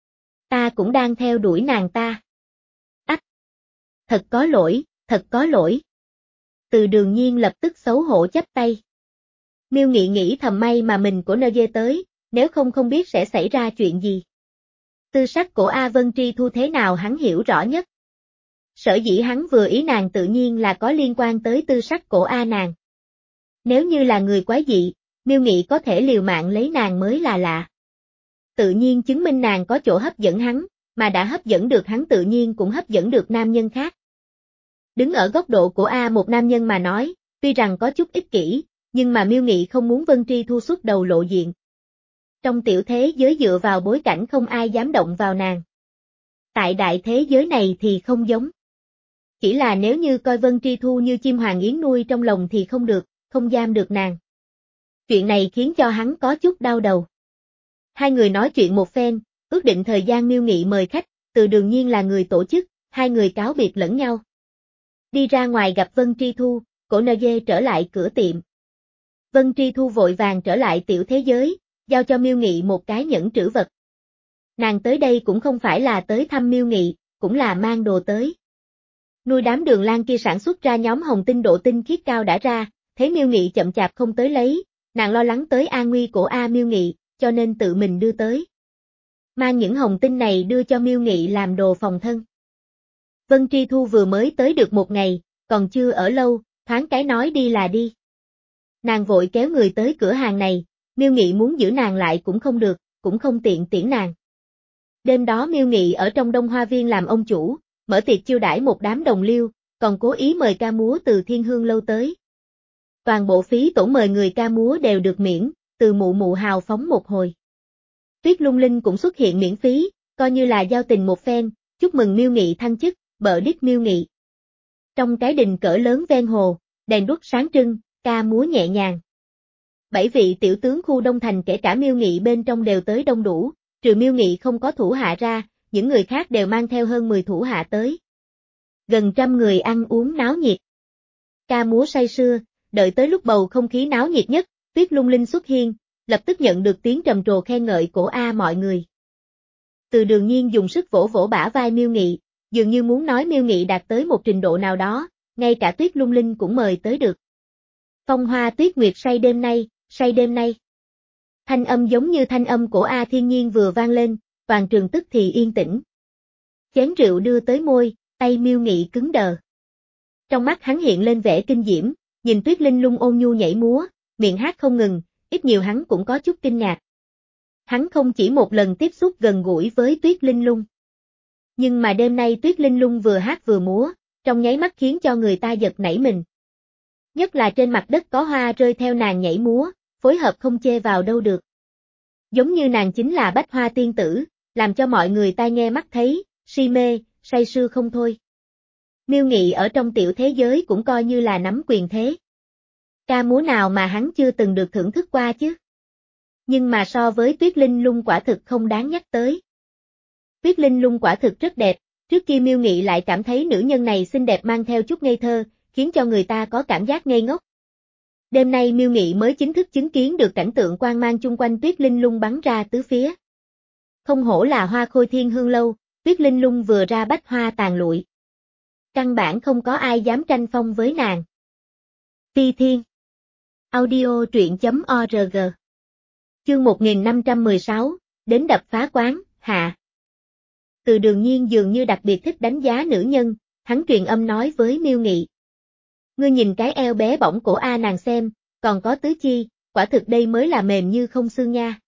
Ta cũng đang theo đuổi nàng ta. Ách! Thật có lỗi, thật có lỗi. Từ Đường Nhiên lập tức xấu hổ chắp tay. Miêu Nghị nghĩ thầm may mà mình của Nê tới, nếu không không biết sẽ xảy ra chuyện gì. Tư sắc của A Vân Tri Thu thế nào hắn hiểu rõ nhất. Sở dĩ hắn vừa ý nàng tự nhiên là có liên quan tới tư sắc của A nàng. Nếu như là người quái dị, Miêu Nghị có thể liều mạng lấy nàng mới là lạ. Tự nhiên chứng minh nàng có chỗ hấp dẫn hắn, mà đã hấp dẫn được hắn tự nhiên cũng hấp dẫn được nam nhân khác. Đứng ở góc độ của A một nam nhân mà nói, tuy rằng có chút ích kỷ, nhưng mà Miêu Nghị không muốn Vân Tri Thu xuất đầu lộ diện. Trong tiểu thế giới dựa vào bối cảnh không ai dám động vào nàng. Tại đại thế giới này thì không giống. Chỉ là nếu như coi Vân Tri Thu như chim hoàng yến nuôi trong lòng thì không được, không giam được nàng. Chuyện này khiến cho hắn có chút đau đầu. Hai người nói chuyện một phen, ước định thời gian Miêu Nghị mời khách, Từ Đường Nhiên là người tổ chức, hai người cáo biệt lẫn nhau. Đi ra ngoài gặp Vân Tri Thu, cổ Nê Dê trở lại cửa tiệm. Vân Tri Thu vội vàng trở lại tiểu thế giới, giao cho Miêu Nghị một cái nhẫn trữ vật. Nàng tới đây cũng không phải là tới thăm Miêu Nghị, cũng là mang đồ tới. Nuôi đám Đường Lan kia sản xuất ra nhóm hồng tinh độ tinh khiết cao đã ra, thấy Miêu Nghị chậm chạp không tới lấy, nàng lo lắng tới an nguy của A Miêu Nghị, cho nên tự mình đưa tới. Mang những hồng tinh này đưa cho Miêu Nghị làm đồ phòng thân. Vân Tri Thu vừa mới tới được một ngày, còn chưa ở lâu, thoáng cái nói đi là đi. Nàng vội kéo người tới cửa hàng này, Miêu Nghị muốn giữ nàng lại cũng không được, cũng không tiện tiễn nàng. Đêm đó Miêu Nghị ở trong Đông Hoa Viên làm ông chủ, mở tiệc chiêu đãi một đám đồng liêu, còn cố ý mời ca múa từ Thiên Hương Lâu tới. Toàn bộ phí tổn mời người ca múa đều được miễn, từ mụ mụ hào phóng một hồi. Tuyết Lung Linh cũng xuất hiện miễn phí, coi như là giao tình một phen, chúc mừng Miêu Nghị thăng chức, bợ đích Miêu Nghị. Trong cái đình cỡ lớn ven hồ, đèn đuốc sáng trưng, ca múa nhẹ nhàng. Bảy vị tiểu tướng khu Đông Thành kể cả Miêu Nghị bên trong đều tới đông đủ, trừ Miêu Nghị không có thủ hạ ra, những người khác đều mang theo hơn mười thủ hạ tới. Gần trăm người ăn uống náo nhiệt. Ca múa say sưa, đợi tới lúc bầu không khí náo nhiệt nhất, Tuyết Lung Linh xuất hiện, lập tức nhận được tiếng trầm trồ khen ngợi cổ a mọi người. Từ Đường Nhiên dùng sức vỗ vỗ bả vai Miêu Nghị, dường như muốn nói Miêu Nghị đạt tới một trình độ nào đó, ngay cả Tuyết Lung Linh cũng mời tới được. Phong Hoa Tuyết Nguyệt say đêm nay, say đêm nay. Thanh âm giống như thanh âm của A Thiên Nhiên vừa vang lên, toàn trường tức thì yên tĩnh. Chén rượu đưa tới môi, tay Miêu Nghị cứng đờ. Trong mắt hắn hiện lên vẻ kinh diễm, nhìn Tuyết Linh Lung ôn nhu nhảy múa, miệng hát không ngừng, ít nhiều hắn cũng có chút kinh ngạc. Hắn không chỉ một lần tiếp xúc gần gũi với Tuyết Linh Lung. Nhưng mà đêm nay Tuyết Linh Lung vừa hát vừa múa, trong nháy mắt khiến cho người ta giật nảy mình. Nhất là trên mặt đất có hoa rơi theo nàng nhảy múa, phối hợp không chê vào đâu được. Giống như nàng chính là bách hoa tiên tử, làm cho mọi người tai nghe mắt thấy, si mê, say sưa không thôi. Miêu Nghị ở trong tiểu thế giới cũng coi như là nắm quyền thế. Ca múa nào mà hắn chưa từng được thưởng thức qua chứ? Nhưng mà so với Tuyết Linh Lung quả thực không đáng nhắc tới. Tuyết Linh Lung quả thực rất đẹp, trước kia Miêu Nghị lại cảm thấy nữ nhân này xinh đẹp mang theo chút ngây thơ, khiến cho người ta có cảm giác ngây ngốc. Đêm nay Miêu Nghị mới chính thức chứng kiến được cảnh tượng quang mang chung quanh Tuyết Linh Lung bắn ra tứ phía. Không hổ là Hoa Khôi Thiên Hương Lâu, Tuyết Linh Lung vừa ra bách hoa tàn lụi. Căn bản không có ai dám tranh phong với nàng. Phi Thiên Audio truyện.org Chương một nghìn năm trăm mười sáu, đến đập phá quán, hạ. Từ Đường Nhiên dường như đặc biệt thích đánh giá nữ nhân, hắn truyền âm nói với Miêu Nghị. Ngươi nhìn cái eo bé bỏng cổ A nàng xem, còn có tứ chi, quả thực đây mới là mềm như không xương nha.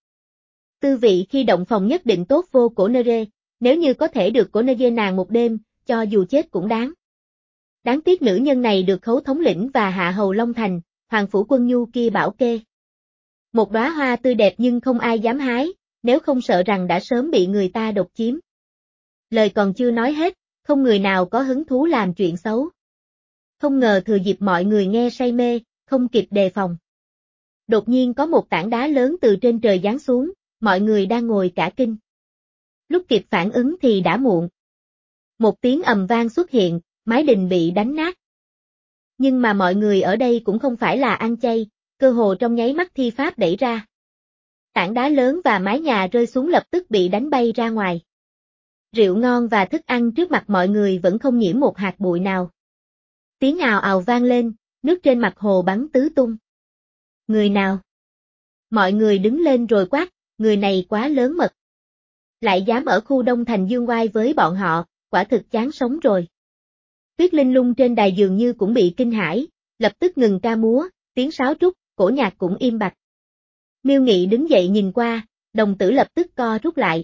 Tư vị khi động phòng nhất định tốt vô cổ nơ rê, nếu như có thể được cổ nơ dê nàng một đêm, cho dù chết cũng đáng. Đáng tiếc nữ nhân này được khấu thống lĩnh và hạ hầu Long Thành, Hoàng Phủ Quân Nhu kia bảo kê. Một đóa hoa tươi đẹp nhưng không ai dám hái, nếu không sợ rằng đã sớm bị người ta độc chiếm. Lời còn chưa nói hết, không người nào có hứng thú làm chuyện xấu. Không ngờ thừa dịp mọi người nghe say mê, không kịp đề phòng. Đột nhiên có một tảng đá lớn từ trên trời giáng xuống, mọi người đang ngồi cả kinh. Lúc kịp phản ứng thì đã muộn. Một tiếng ầm vang xuất hiện, mái đình bị đánh nát. Nhưng mà mọi người ở đây cũng không phải là ăn chay, cơ hồ trong nháy mắt thi pháp đẩy ra. Tảng đá lớn và mái nhà rơi xuống lập tức bị đánh bay ra ngoài. Rượu ngon và thức ăn trước mặt mọi người vẫn không nhiễm một hạt bụi nào. Tiếng ào ào vang lên, nước trên mặt hồ bắn tứ tung. Người nào? Mọi người đứng lên rồi quát, người này quá lớn mật. Lại dám ở khu Đông Thành dương oai với bọn họ, quả thực chán sống rồi. Tuyết Linh Lung trên đài dường như cũng bị kinh hãi, lập tức ngừng ca múa, tiếng sáo trúc, cổ nhạc cũng im bặt. Miêu Nghị đứng dậy nhìn qua, đồng tử lập tức co rút lại.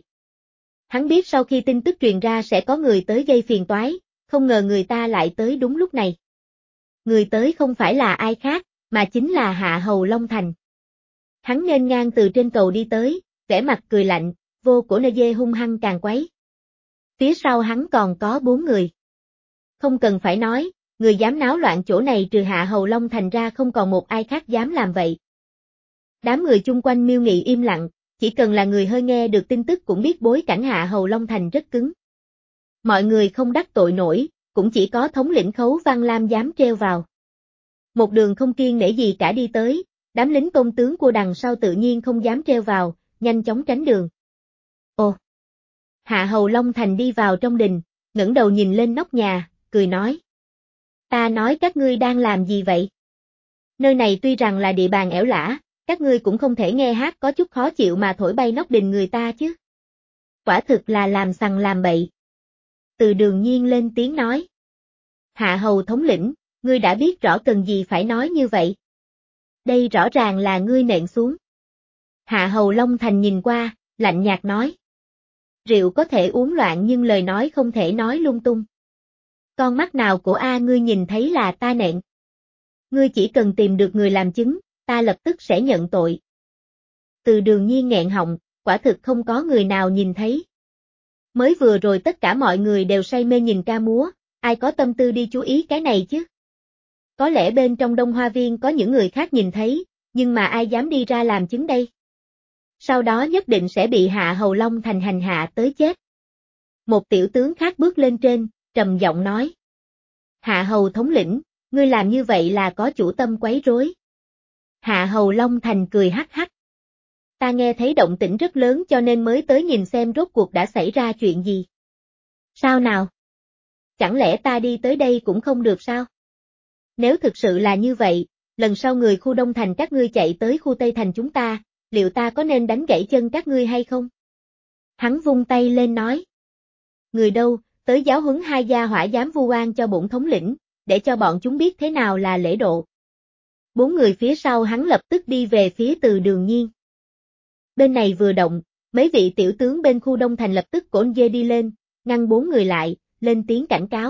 Hắn biết sau khi tin tức truyền ra sẽ có người tới gây phiền toái, không ngờ người ta lại tới đúng lúc này. Người tới không phải là ai khác, mà chính là Hạ Hầu Long Thành. Hắn nghênh ngang từ trên cầu đi tới, vẻ mặt cười lạnh, vô cổ nơ dê hung hăng càng quấy. Phía sau hắn còn có bốn người. Không cần phải nói, người dám náo loạn chỗ này trừ Hạ Hầu Long Thành ra không còn một ai khác dám làm vậy. Đám người chung quanh Miêu Nghị im lặng, chỉ cần là người hơi nghe được tin tức cũng biết bối cảnh Hạ Hầu Long Thành rất cứng. Mọi người không đắc tội nổi, cũng chỉ có thống lĩnh Khấu Văn Lam dám treo vào. Một đường không kiêng nể gì cả đi tới, đám lính công tướng của đằng sau tự nhiên không dám treo vào, nhanh chóng tránh đường. Ồ! Hạ Hầu Long Thành đi vào trong đình, ngẩng đầu nhìn lên nóc nhà, cười nói. Ta nói các ngươi đang làm gì vậy? Nơi này tuy rằng là địa bàn ẻo lả, các ngươi cũng không thể nghe hát có chút khó chịu mà thổi bay nóc đình người ta chứ. Quả thực là làm sằng làm bậy. Từ Đường Nhiên lên tiếng nói. Hạ Hầu thống lĩnh, Ngươi đã biết rõ cần gì phải nói như vậy. Đây rõ ràng là ngươi nện xuống. Hạ Hầu Long Thành nhìn qua, lạnh nhạt nói. Rượu có thể uống loạn nhưng lời nói không thể nói lung tung. Con mắt nào của A ngươi nhìn thấy là ta nện. Ngươi chỉ cần tìm được người làm chứng, ta lập tức sẽ nhận tội. Từ Đường Nhiên nghẹn họng, quả thực không có người nào nhìn thấy. Mới vừa rồi tất cả mọi người đều say mê nhìn ca múa, ai có tâm tư đi chú ý cái này chứ? Có lẽ bên trong Đông Hoa Viên có những người khác nhìn thấy, nhưng mà ai dám đi ra làm chứng đây? Sau đó nhất định sẽ bị Hạ Hầu Long Thành hành hạ tới chết. Một tiểu tướng khác bước lên trên, trầm giọng nói. Hạ Hầu thống lĩnh, ngươi làm như vậy là có chủ tâm quấy rối. Hạ Hầu Long Thành cười hắc hắc. Ta nghe thấy động tĩnh rất lớn cho nên mới tới nhìn xem rốt cuộc đã xảy ra chuyện gì. Sao nào? Chẳng lẽ ta đi tới đây cũng không được sao? Nếu thực sự là như vậy, lần sau người khu Đông Thành các ngươi chạy tới khu Tây Thành chúng ta, liệu ta có nên đánh gãy chân các ngươi hay không? Hắn vung tay lên nói. Người đâu, tới giáo huấn hai gia hỏa dám vu oan cho bổn thống lĩnh, để cho bọn chúng biết thế nào là lễ độ. Bốn người phía sau hắn lập tức đi về phía Từ Đường Nhiên. Bên này vừa động, mấy vị tiểu tướng bên khu Đông Thành lập tức cổn dê đi lên, ngăn bốn người lại, lên tiếng cảnh cáo.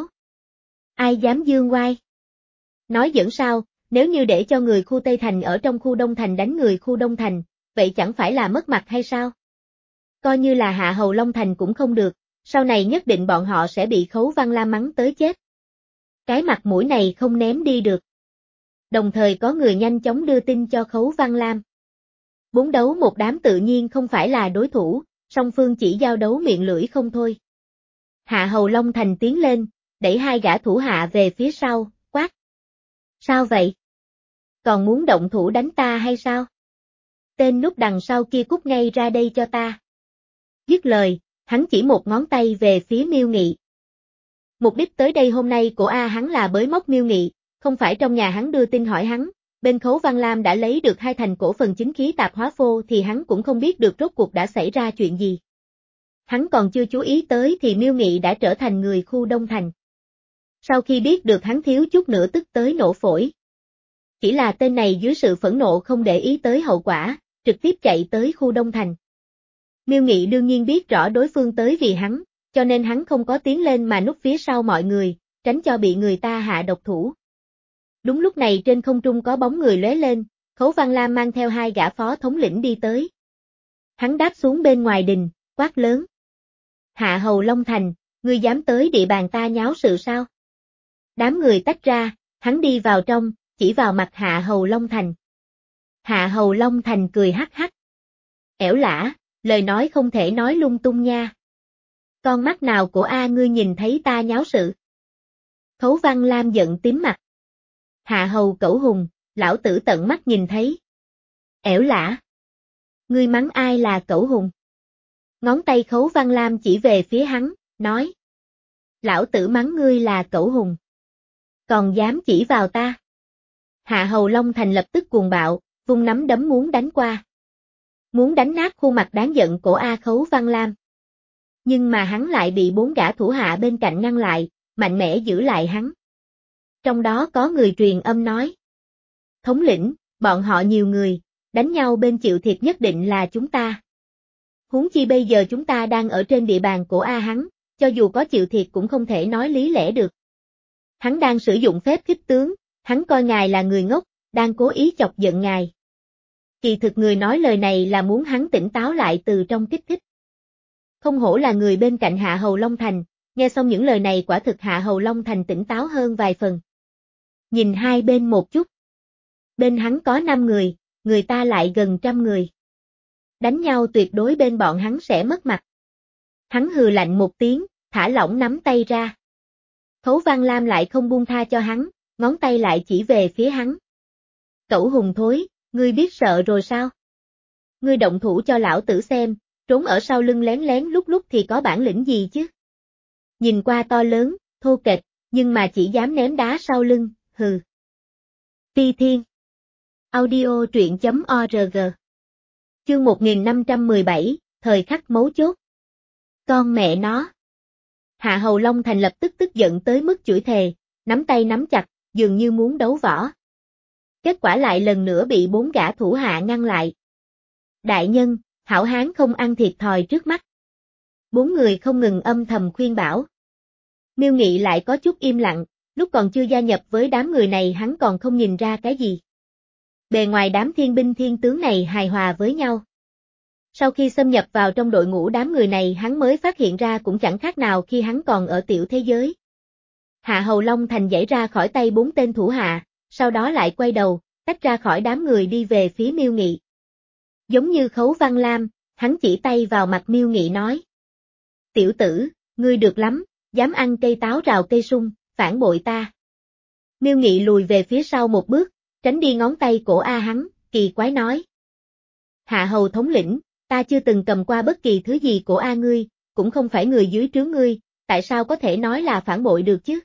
Ai dám dương oai? Nói giỡn sao, nếu như để cho người khu Tây Thành ở trong khu Đông Thành đánh người khu Đông Thành, vậy chẳng phải là mất mặt hay sao? Coi như là Hạ Hầu Long Thành cũng không được, sau này nhất định bọn họ sẽ bị Khấu Văn Lam mắng tới chết. Cái mặt mũi này không ném đi được. Đồng thời có người nhanh chóng đưa tin cho Khấu Văn Lam. Bốn đấu một đám tự nhiên không phải là đối thủ, song phương chỉ giao đấu miệng lưỡi không thôi. Hạ Hầu Long Thành tiến lên, đẩy hai gã thủ hạ về phía sau, quát. Sao vậy? Còn muốn động thủ đánh ta hay sao? Tên núp đằng sau kia cút ngay ra đây cho ta. Dứt lời, hắn chỉ một ngón tay về phía Miêu Nghị. Mục đích tới đây hôm nay của A hắn là bới móc Miêu Nghị, không phải trong nhà hắn đưa tin hỏi hắn, bên Khấu Văn Lam đã lấy được hai thành cổ phần chính khí tạp hóa phô thì hắn cũng không biết được rốt cuộc đã xảy ra chuyện gì. Hắn còn chưa chú ý tới thì Miêu Nghị đã trở thành người khu Đông Thành. Sau khi biết được hắn thiếu chút nữa tức tới nổ phổi. Chỉ là tên này dưới sự phẫn nộ không để ý tới hậu quả, trực tiếp chạy tới khu Đông Thành. Miêu Nghị đương nhiên biết rõ đối phương tới vì hắn, cho nên hắn không có tiến lên mà núp phía sau mọi người, tránh cho bị người ta hạ độc thủ. Đúng lúc này trên không trung có bóng người lóe lên, Khấu Văn Lam mang theo hai gã phó thống lĩnh đi tới. Hắn đáp xuống bên ngoài đình, quát lớn. Hạ Hầu Long Thành, ngươi dám tới địa bàn ta nháo sự sao? Đám người tách ra, hắn đi vào trong, chỉ vào mặt Hạ Hầu Long Thành. Hạ Hầu Long Thành cười hắc hắc. Ẻo lả, lời nói không thể nói lung tung nha. Con mắt nào của A ngươi nhìn thấy ta nháo sự? Khấu Văn Lam giận tím mặt. Hạ Hầu Cẩu Hùng, lão tử tận mắt nhìn thấy. Ẻo lả. Ngươi mắng ai là Cẩu Hùng? Ngón tay Khấu Văn Lam chỉ về phía hắn, nói. Lão tử mắng ngươi là Cẩu Hùng. Còn dám chỉ vào ta. Hạ Hầu Long Thành lập tức cuồng bạo, vung nắm đấm muốn đánh qua. Muốn đánh nát khuôn mặt đáng giận của A Khấu Văn Lam. Nhưng mà hắn lại bị bốn gã thủ hạ bên cạnh ngăn lại, mạnh mẽ giữ lại hắn. Trong đó có người truyền âm nói. Thống lĩnh, bọn họ nhiều người, đánh nhau bên chịu thiệt nhất định là chúng ta. Huống chi bây giờ chúng ta đang ở trên địa bàn của A hắn, cho dù có chịu thiệt cũng không thể nói lý lẽ được. Hắn đang sử dụng phép khích tướng, hắn coi ngài là người ngốc, đang cố ý chọc giận ngài. Kỳ thực người nói lời này là muốn hắn tỉnh táo lại từ trong kích thích. Không hổ là người bên cạnh Hạ Hầu Long Thành, nghe xong những lời này quả thực Hạ Hầu Long Thành tỉnh táo hơn vài phần. Nhìn hai bên một chút. Bên hắn có năm người, người ta lại gần trăm người. Đánh nhau tuyệt đối bên bọn hắn sẽ mất mặt. Hắn hừ lạnh một tiếng, thả lỏng nắm tay ra. Khấu Văn Lam lại không buông tha cho hắn, ngón tay lại chỉ về phía hắn. Cẩu hùng thối, ngươi biết sợ rồi sao? Ngươi động thủ cho lão tử xem, trốn ở sau lưng lén lén lúc lúc thì có bản lĩnh gì chứ? Nhìn qua to lớn, thô kệch, nhưng mà chỉ dám ném đá sau lưng, hừ. Ti Thiên. Audio truyện chấm org. Chương một nghìn năm trăm mười bảy, thời khắc mấu chốt. Con mẹ nó. Hạ Hầu Long Thành lập tức tức giận tới mức chửi thề, nắm tay nắm chặt, dường như muốn đấu võ. Kết quả lại lần nữa bị bốn gã thủ hạ ngăn lại. Đại nhân, hảo hán không ăn thiệt thòi trước mắt. Bốn người không ngừng âm thầm khuyên bảo. Miêu Nghị lại có chút im lặng, lúc còn chưa gia nhập với đám người này hắn còn không nhìn ra cái gì. Bề ngoài đám thiên binh thiên tướng này hài hòa với nhau. Sau khi xâm nhập vào trong đội ngũ đám người này hắn mới phát hiện ra cũng chẳng khác nào khi hắn còn ở tiểu thế giới. Hạ Hầu Long Thành giãy ra khỏi tay bốn tên thủ hạ, sau đó lại quay đầu, tách ra khỏi đám người đi về phía Miêu Nghị. Giống như Khấu Văn Lam, hắn chỉ tay vào mặt Miêu Nghị nói. Tiểu tử, ngươi được lắm, dám ăn cây táo rào cây sung, phản bội ta. Miêu Nghị lùi về phía sau một bước, tránh đi ngón tay cổ A hắn, kỳ quái nói. Hạ Hầu thống lĩnh, ta chưa từng cầm qua bất kỳ thứ gì của A ngươi, cũng không phải người dưới trướng ngươi, tại sao có thể nói là phản bội được chứ?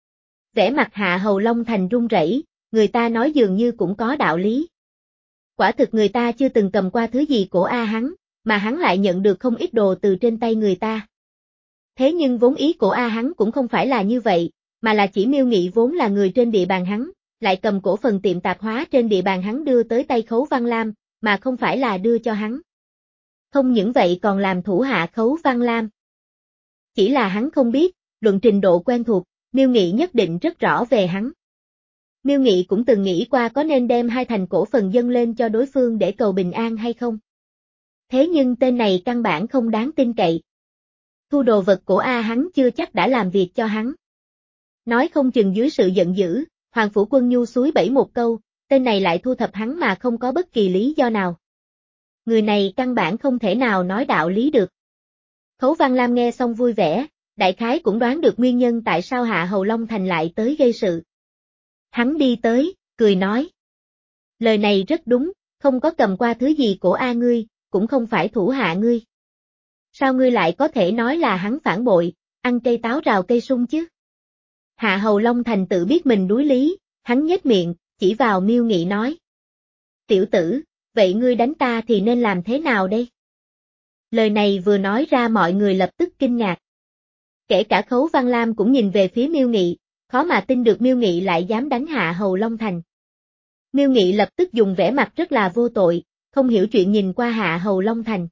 Vẻ mặt Hạ Hầu Long Thành run rẩy, người ta nói dường như cũng có đạo lý. Quả thực người ta chưa từng cầm qua thứ gì của A hắn, mà hắn lại nhận được không ít đồ từ trên tay người ta. Thế nhưng vốn ý của A hắn cũng không phải là như vậy, mà là chỉ Miêu Nghị vốn là người trên địa bàn hắn, lại cầm cổ phần tiệm tạp hóa trên địa bàn hắn đưa tới tay Khấu Văn Lam, mà không phải là đưa cho hắn. Không những vậy còn làm thủ hạ Khấu Văn Lam. Chỉ là hắn không biết, luận trình độ quen thuộc, Miêu Nghị nhất định rất rõ về hắn. Miêu Nghị cũng từng nghĩ qua có nên đem hai thành cổ phần dâng lên cho đối phương để cầu bình an hay không. Thế nhưng tên này căn bản không đáng tin cậy. Thu đồ vật của A hắn chưa chắc đã làm việc cho hắn. Nói không chừng dưới sự giận dữ, Hoàng Phủ Quân Nhu suối bẫy một câu, tên này lại thu thập hắn mà không có bất kỳ lý do nào. Người này căn bản không thể nào nói đạo lý được. Khấu Văn Lam nghe xong vui vẻ, đại khái cũng đoán được nguyên nhân tại sao Hạ Hầu Long Thành lại tới gây sự. Hắn đi tới, cười nói. Lời này rất đúng, không có cầm qua thứ gì của A ngươi, cũng không phải thủ hạ ngươi. Sao ngươi lại có thể nói là hắn phản bội, ăn cây táo rào cây sung chứ? Hạ Hầu Long Thành tự biết mình đuối lý, hắn nhếch miệng, chỉ vào Miêu Nghị nói. Tiểu tử, vậy ngươi đánh ta thì nên làm thế nào đây? Lời này vừa nói ra mọi người lập tức kinh ngạc. Kể cả Khấu Văn Lam cũng nhìn về phía Miêu Nghị, khó mà tin được Miêu Nghị lại dám đánh Hạ Hầu Long Thành. Miêu Nghị lập tức dùng vẻ mặt rất là vô tội, không hiểu chuyện nhìn qua Hạ Hầu Long Thành.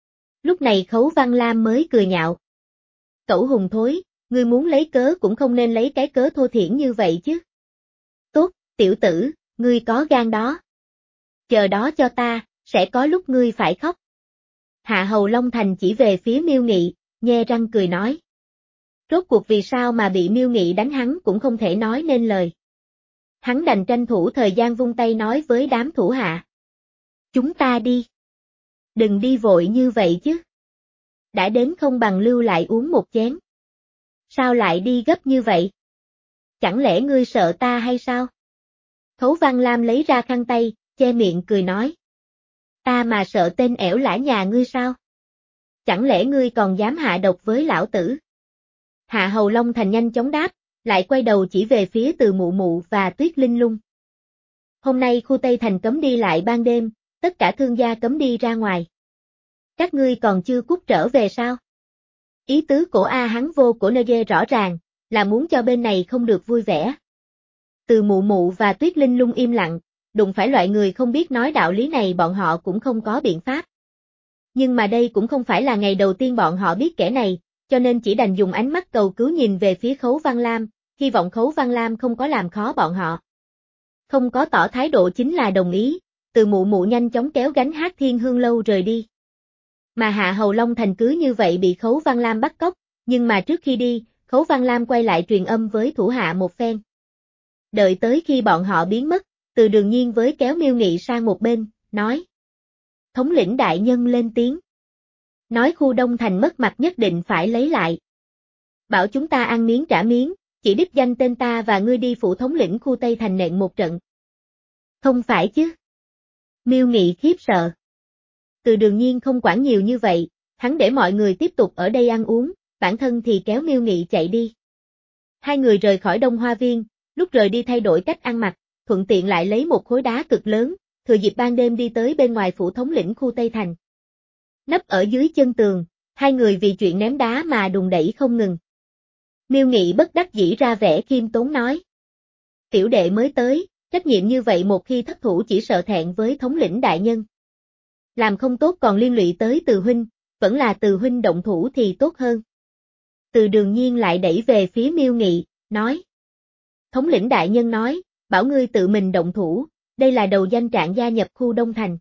Lúc này Khấu Văn Lam mới cười nhạo. Cẩu hùng thối, ngươi muốn lấy cớ cũng không nên lấy cái cớ thô thiển như vậy chứ. Tốt, tiểu tử, ngươi có gan đó. Chờ đó cho ta, sẽ có lúc ngươi phải khóc. Hạ Hầu Long Thành chỉ về phía Miêu Nghị, nhe răng cười nói. Rốt cuộc vì sao mà bị Miêu Nghị đánh hắn cũng không thể nói nên lời. Hắn đành tranh thủ thời gian vung tay nói với đám thủ hạ. Chúng ta đi. Đừng đi vội như vậy chứ. Đã đến không bằng lưu lại uống một chén. Sao lại đi gấp như vậy? Chẳng lẽ ngươi sợ ta hay sao? Khấu Văn Lam lấy ra khăn tay, che miệng cười nói. Ta mà sợ tên ẻo lả nhà ngươi sao? Chẳng lẽ ngươi còn dám hạ độc với lão tử? Hạ Hầu Long Thành nhanh chóng đáp, lại quay đầu chỉ về phía Từ Mụ Mụ và Tuyết Linh Lung. Hôm nay khu Tây Thành cấm đi lại ban đêm, tất cả thương gia cấm đi ra ngoài. Các ngươi còn chưa cút trở về sao? Ý tứ của A hắn vô của Nê rõ ràng, là muốn cho bên này không được vui vẻ. Từ Mụ Mụ và Tuyết Linh Lung im lặng, đụng phải loại người không biết nói đạo lý này bọn họ cũng không có biện pháp. Nhưng mà đây cũng không phải là ngày đầu tiên bọn họ biết kẻ này, cho nên chỉ đành dùng ánh mắt cầu cứu nhìn về phía Khấu Văn Lam, hy vọng Khấu Văn Lam không có làm khó bọn họ. Không có tỏ thái độ chính là đồng ý, Từ Mụ Mụ nhanh chóng kéo gánh hát Thiên Hương Lâu rời đi. Mà Hạ Hầu Long Thành cứ như vậy bị Khấu Văn Lam bắt cóc, nhưng mà trước khi đi, Khấu Văn Lam quay lại truyền âm với thủ hạ một phen. Đợi tới khi bọn họ biến mất, Từ Đường Nhiên với kéo Miêu Nghị sang một bên, nói. Thống lĩnh đại nhân lên tiếng. Nói khu Đông Thành mất mặt nhất định phải lấy lại. Bảo chúng ta ăn miếng trả miếng, chỉ đích danh tên ta và ngươi đi phụ thống lĩnh khu Tây Thành nện một trận. Không phải chứ. Miêu Nghị khiếp sợ. Từ Đường Nhiên không quản nhiều như vậy, hắn để mọi người tiếp tục ở đây ăn uống, bản thân thì kéo Miêu Nghị chạy đi. Hai người rời khỏi Đông Hoa Viên, lúc rời đi thay đổi cách ăn mặc, thuận tiện lại lấy một khối đá cực lớn, thừa dịp ban đêm đi tới bên ngoài phủ thống lĩnh khu Tây Thành. Nấp ở dưới chân tường, hai người vì chuyện ném đá mà đùng đẩy không ngừng. Miêu Nghị bất đắc dĩ ra vẻ khiêm tốn nói. Tiểu đệ mới tới, trách nhiệm như vậy một khi thất thủ chỉ sợ thẹn với thống lĩnh đại nhân. Làm không tốt còn liên lụy tới Từ huynh, vẫn là Từ huynh động thủ thì tốt hơn. Từ Đường Nhiên lại đẩy về phía Miêu Nghị, nói. Thống lĩnh đại nhân nói, bảo ngươi tự mình động thủ, đây là đầu danh trạng gia nhập khu Đông Thành.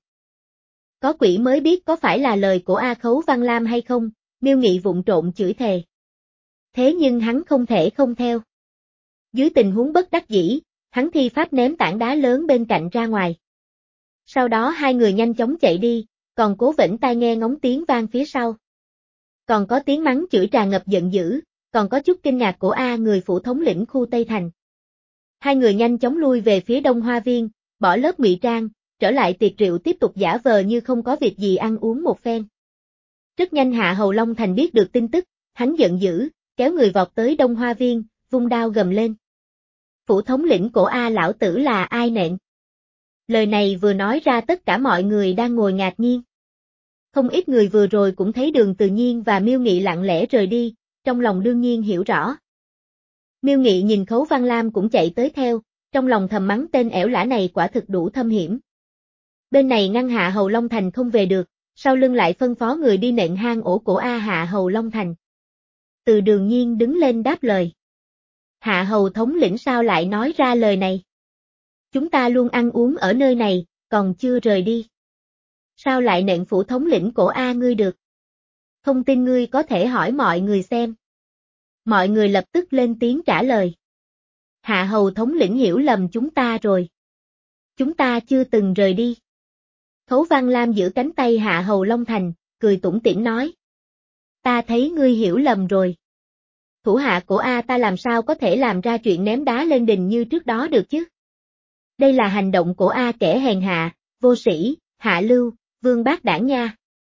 Có quỷ mới biết có phải là lời của A Khấu Văn Lam hay không, Miêu Nghị vụng trộn chửi thề. Thế nhưng hắn không thể không theo. Dưới tình huống bất đắc dĩ, hắn thi pháp ném tảng đá lớn bên cạnh ra ngoài. Sau đó hai người nhanh chóng chạy đi, còn Cố Vĩnh tai nghe ngóng tiếng vang phía sau. Còn có tiếng mắng chửi tràn ngập giận dữ, còn có chút kinh ngạc của A người phụ thống lĩnh khu Tây Thành. Hai người nhanh chóng lui về phía Đông Hoa Viên, bỏ lớp ngụy trang, trở lại tiệc rượu tiếp tục giả vờ như không có việc gì ăn uống một phen. Rất nhanh Hạ Hầu Long Thành biết được tin tức, hắn giận dữ, kéo người vọt tới Đông Hoa Viên, vung đao gầm lên. Phủ thống lĩnh của A lão tử là ai nện? Lời này vừa nói ra tất cả mọi người đang ngồi ngạc nhiên. Không ít người vừa rồi cũng thấy Đường Tự Nhiên và Miêu Nghị lặng lẽ rời đi, trong lòng đương nhiên hiểu rõ. Miêu Nghị nhìn Khấu Văn Lam cũng chạy tới theo, trong lòng thầm mắng tên ẻo lả này quả thực đủ thâm hiểm. Bên này ngăn Hạ Hầu Long Thành không về được, sau lưng lại phân phó người đi nện hang ổ của A Hạ Hầu Long Thành. Từ Đường Nhiên đứng lên đáp lời. Hạ Hầu thống lĩnh sao lại nói ra lời này? Chúng ta luôn ăn uống ở nơi này, còn chưa rời đi. Sao lại nện phủ thống lĩnh của A ngươi được? Không tin ngươi có thể hỏi mọi người xem. Mọi người lập tức lên tiếng trả lời. Hạ Hầu thống lĩnh hiểu lầm chúng ta rồi. Chúng ta chưa từng rời đi. Khấu Văn Lam giữ cánh tay Hạ Hầu Long Thành, cười tủm tỉm nói. Ta thấy ngươi hiểu lầm rồi. Thủ hạ của A ta làm sao có thể làm ra chuyện ném đá lên đình như trước đó được chứ? Đây là hành động của A kẻ hèn hạ, vô sĩ, hạ lưu, vương bát đảng nha.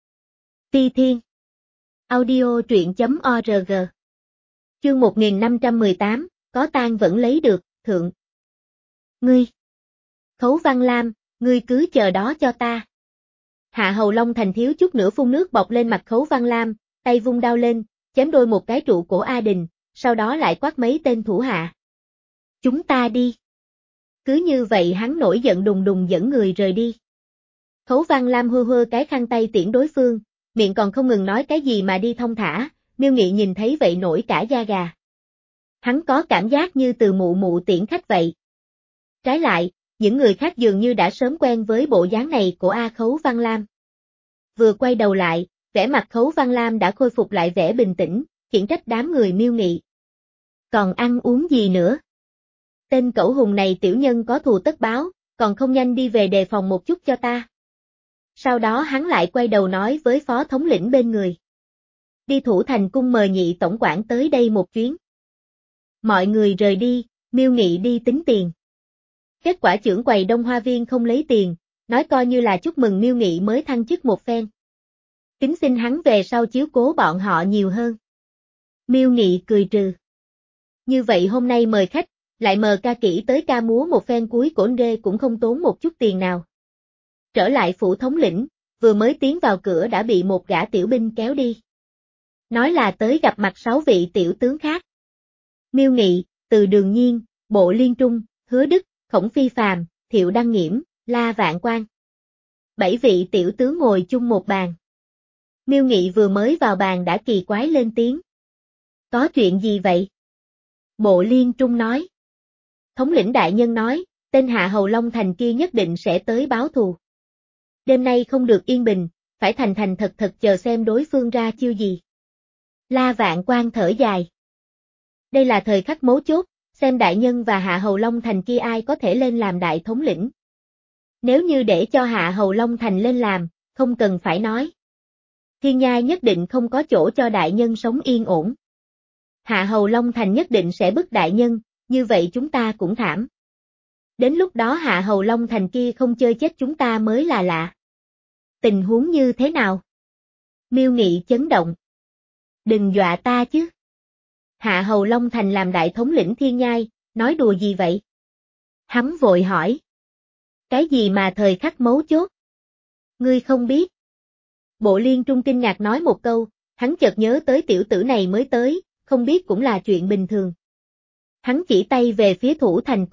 Phi Thiên Audio truyện.org Chương một nghìn năm trăm mười tám, có tang vẫn lấy được, thượng. Ngươi! Khấu Văn Lam, ngươi cứ chờ đó cho ta. Hạ Hầu Long Thành thiếu chút nữa phun nước bọt lên mặt Khấu Văn Lam, tay vung đao lên, chém đôi một cái trụ cổ A Đình, sau đó lại quát mấy tên thủ hạ. Chúng ta đi. Cứ như vậy hắn nổi giận đùng đùng dẫn người rời đi. Khấu Văn Lam hơ hơ cái khăn tay tiễn đối phương, miệng còn không ngừng nói cái gì mà đi thông thả, Miêu Nghị nhìn thấy vậy nổi cả da gà. Hắn có cảm giác như từ mụ mụ tiễn khách vậy. Trái lại, những người khác dường như đã sớm quen với bộ dáng này của A Khấu Văn Lam. Vừa quay đầu lại, vẻ mặt Khấu Văn Lam đã khôi phục lại vẻ bình tĩnh, khiển trách đám người Miêu Nghị. Còn ăn uống gì nữa? Tên cẩu hùng này tiểu nhân có thù tất báo, còn không nhanh đi về đề phòng một chút cho ta. Sau đó hắn lại quay đầu nói với phó thống lĩnh bên người. Đi Thủ Thành cung mời Nhị tổng quản tới đây một chuyến. Mọi người rời đi, Miêu Nghị đi tính tiền. Kết quả trưởng quầy Đông Hoa Viên không lấy tiền, nói coi như là chúc mừng Miêu Nghị mới thăng chức một phen. Kính xin hắn về sau chiếu cố bọn họ nhiều hơn. Miêu Nghị cười trừ. Như vậy hôm nay mời khách, lại mời ca kỹ tới ca múa một phen cuối cổ đê cũng không tốn một chút tiền nào. Trở lại phủ thống lĩnh, vừa mới tiến vào cửa đã bị một gã tiểu binh kéo đi. Nói là tới gặp mặt sáu vị tiểu tướng khác. Miêu Nghị, Từ Đường Nhiên, Bộ Liên Trung, Hứa Đức, Khổng Phi Phàm, Thiệu Đăng Nghiễm, La Vạn Quan. Bảy vị tiểu tướng ngồi chung một bàn. Miêu Nghị vừa mới vào bàn đã kỳ quái lên tiếng. Có chuyện gì vậy? Bộ Liên Trung nói. Thống lĩnh đại nhân nói, tên Hạ Hầu Long Thành kia nhất định sẽ tới báo thù. Đêm nay không được yên bình, phải thành thành thật thật chờ xem đối phương ra chiêu gì. La Vạn Quan thở dài. Đây là thời khắc mấu chốt, xem đại nhân và Hạ Hầu Long Thành kia ai có thể lên làm đại thống lĩnh. Nếu như để cho Hạ Hầu Long Thành lên làm, không cần phải nói. Thiên Nhai nhất định không có chỗ cho đại nhân sống yên ổn. Hạ Hầu Long Thành nhất định sẽ bức đại nhân, như vậy chúng ta cũng thảm. Đến lúc đó Hạ Hầu Long Thành kia không chơi chết chúng ta mới là lạ. Tình huống như thế nào? Miêu Nghị chấn động. Đừng dọa ta chứ. Hạ Hầu Long Thành làm đại thống lĩnh Thiên Nhai, nói đùa gì vậy? Hắn vội hỏi. Cái gì mà thời khắc mấu chốt? Ngươi không biết. Bộ Liên Trung kinh ngạc nói một câu, hắn chợt nhớ tới tiểu tử này mới tới, không biết cũng là chuyện bình thường. Hắn chỉ tay về phía Thủ Thành cung,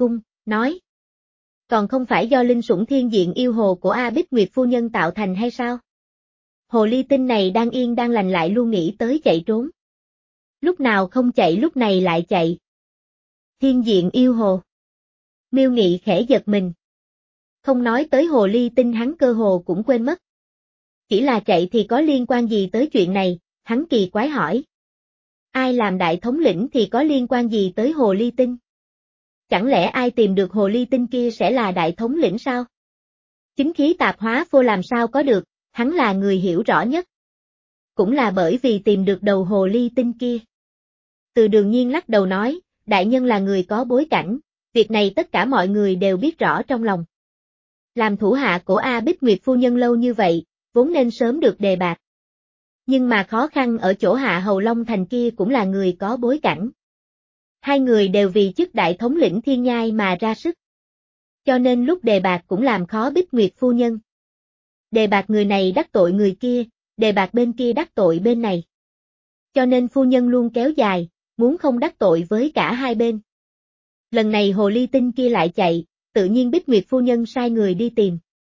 nói. Còn không phải do linh sủng thiên diện yêu hồ của A Bích Nguyệt phu nhân tạo thành hay sao? Hồ ly tinh này đang yên đang lành lại luôn nghĩ tới chạy trốn. Lúc nào không chạy lúc này lại chạy. Thiên diện yêu hồ. Miêu Nghị khẽ giật mình. Không nói tới hồ ly tinh hắn cơ hồ cũng quên mất. Chỉ là chạy thì có liên quan gì tới chuyện này, hắn kỳ quái hỏi. Ai làm đại thống lĩnh thì có liên quan gì tới hồ ly tinh? Chẳng lẽ ai tìm được hồ ly tinh kia sẽ là đại thống lĩnh sao? Chính khí tạp hóa phô làm sao có được, hắn là người hiểu rõ nhất. Cũng là bởi vì tìm được đầu hồ ly tinh kia. Từ Đường Nhiên lắc đầu nói, đại nhân là người có bối cảnh, việc này tất cả mọi người đều biết rõ trong lòng. Làm thủ hạ của A Bích Nguyệt phu nhân lâu như vậy, vốn nên sớm được đề bạt. Nhưng mà khó khăn ở chỗ Hạ Hầu Long Thành kia cũng là người có bối cảnh. Hai người đều vì chức đại thống lĩnh thiên nhai mà ra sức. Cho nên lúc đề bạt cũng làm khó Bích Nguyệt phu nhân. Đề bạt người này đắc tội người kia, đề bạt bên kia đắc tội bên này. Cho nên phu nhân luôn kéo dài, muốn không đắc tội với cả hai bên. Lần này hồ ly tinh kia lại chạy, tự nhiên Bích Nguyệt phu nhân sai người đi tìm.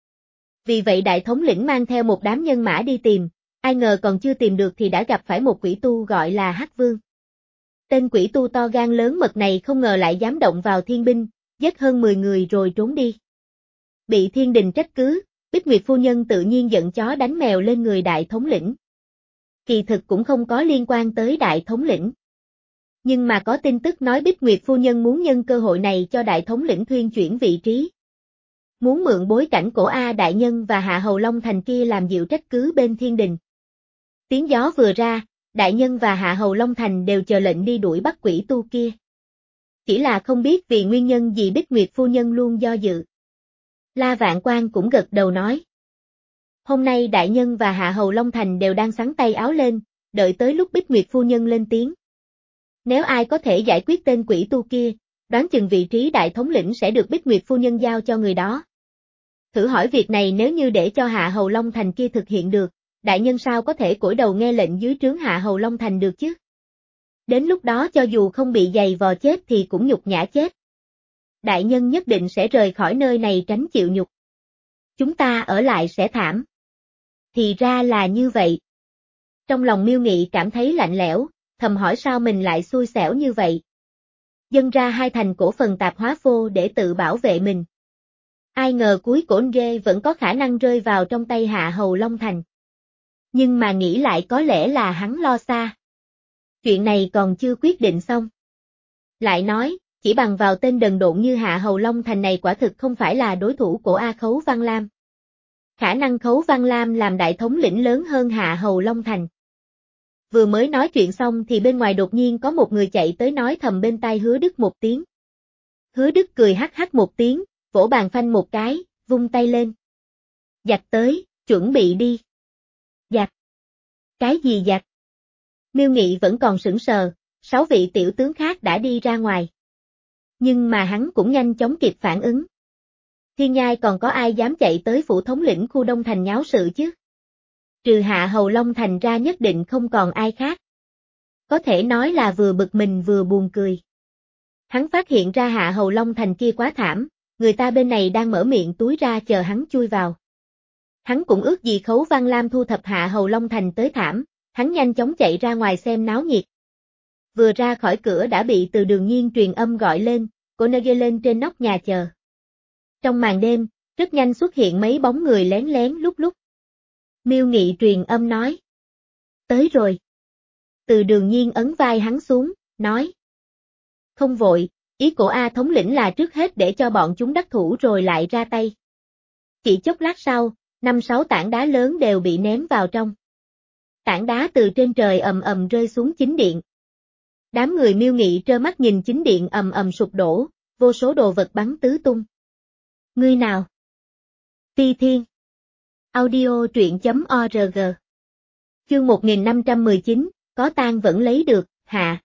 Vì vậy đại thống lĩnh mang theo một đám nhân mã đi tìm, ai ngờ còn chưa tìm được thì đã gặp phải một quỷ tu gọi là Hắc Vương. Tên quỷ tu to gan lớn mật này không ngờ lại dám động vào thiên binh, giết hơn mười người rồi trốn đi. Bị thiên đình trách cứ, Bích Nguyệt phu nhân tự nhiên giận chó đánh mèo lên người đại thống lĩnh. Kỳ thực cũng không có liên quan tới đại thống lĩnh. Nhưng mà có tin tức nói Bích Nguyệt phu nhân muốn nhân cơ hội này cho đại thống lĩnh thuyên chuyển vị trí. Muốn mượn bối cảnh của A đại nhân và Hạ Hầu Long Thành kia làm dịu trách cứ bên thiên đình. Tiếng gió vừa ra, đại nhân và Hạ Hầu Long Thành đều chờ lệnh đi đuổi bắt quỷ tu kia. Chỉ là không biết vì nguyên nhân gì Bích Nguyệt phu nhân luôn do dự. La Vạn Quan cũng gật đầu nói. Hôm nay đại nhân và Hạ Hầu Long Thành đều đang xắn tay áo lên, đợi tới lúc Bích Nguyệt phu nhân lên tiếng. Nếu ai có thể giải quyết tên quỷ tu kia, đoán chừng vị trí đại thống lĩnh sẽ được Bích Nguyệt phu nhân giao cho người đó. Thử hỏi việc này nếu như để cho Hạ Hầu Long Thành kia thực hiện được, đại nhân sao có thể cúi đầu nghe lệnh dưới trướng Hạ Hầu Long Thành được chứ? Đến lúc đó cho dù không bị giày vò chết thì cũng nhục nhã chết. Đại nhân nhất định sẽ rời khỏi nơi này tránh chịu nhục. Chúng ta ở lại sẽ thảm. Thì ra là như vậy. Trong lòng Miêu Nghị cảm thấy lạnh lẽo, thầm hỏi sao mình lại xui xẻo như vậy. Dâng ra hai thành cổ phần tạp hóa phô để tự bảo vệ mình. Ai ngờ cuối cổ rê vẫn có khả năng rơi vào trong tay Hạ Hầu Long Thành. Nhưng mà nghĩ lại có lẽ là hắn lo xa. Chuyện này còn chưa quyết định xong. Lại nói, chỉ bằng vào tên đần độn như Hạ Hầu Long Thành này quả thực không phải là đối thủ của A Khấu Văn Lam. Khả năng Khấu Văn Lam làm đại thống lĩnh lớn hơn Hạ Hầu Long Thành. Vừa mới nói chuyện xong thì bên ngoài đột nhiên có một người chạy tới nói thầm bên tai Hứa Đức một tiếng. Hứa Đức cười hắc hắc một tiếng, vỗ bàn phanh một cái, vung tay lên. Giặc tới, chuẩn bị đi. Giặc. Cái gì giặc? Miêu Nghị vẫn còn sững sờ, sáu vị tiểu tướng khác đã đi ra ngoài. Nhưng mà hắn cũng nhanh chóng kịp phản ứng. Thiên nhai còn có ai dám chạy tới phủ thống lĩnh khu Đông Thành nháo sự chứ? Trừ Hạ Hầu Long Thành ra nhất định không còn ai khác. Có thể nói là vừa bực mình vừa buồn cười. Hắn phát hiện ra Hạ Hầu Long Thành kia quá thảm, người ta bên này đang mở miệng túi ra chờ hắn chui vào. Hắn cũng ước gì Khấu Văn Lam thu thập Hạ Hầu Long Thành tới thảm, hắn nhanh chóng chạy ra ngoài xem náo nhiệt. Vừa ra khỏi cửa đã bị Từ Đường Nhiên truyền âm gọi lên, cô nơ ghê lên trên nóc nhà chờ. Trong màn đêm, rất nhanh xuất hiện mấy bóng người lén lén lúc lúc. Miêu Nghị truyền âm nói. Tới rồi. Từ Đường Nhiên ấn vai hắn xuống, nói. Không vội, ý của A thống lĩnh là trước hết để cho bọn chúng đắc thủ rồi lại ra tay. Chỉ chốc lát sau, năm sáu tảng đá lớn đều bị ném vào trong. Tảng đá từ trên trời ầm ầm rơi xuống chính điện. Đám người Miêu Nghị trơ mắt nhìn chính điện ầm ầm sụp đổ, vô số đồ vật bắn tứ tung. Ngươi nào? Phi Thiên. Audio truyện chấm org. Chương một nghìn năm trăm mười chín, có tang vẫn lấy được, hạ.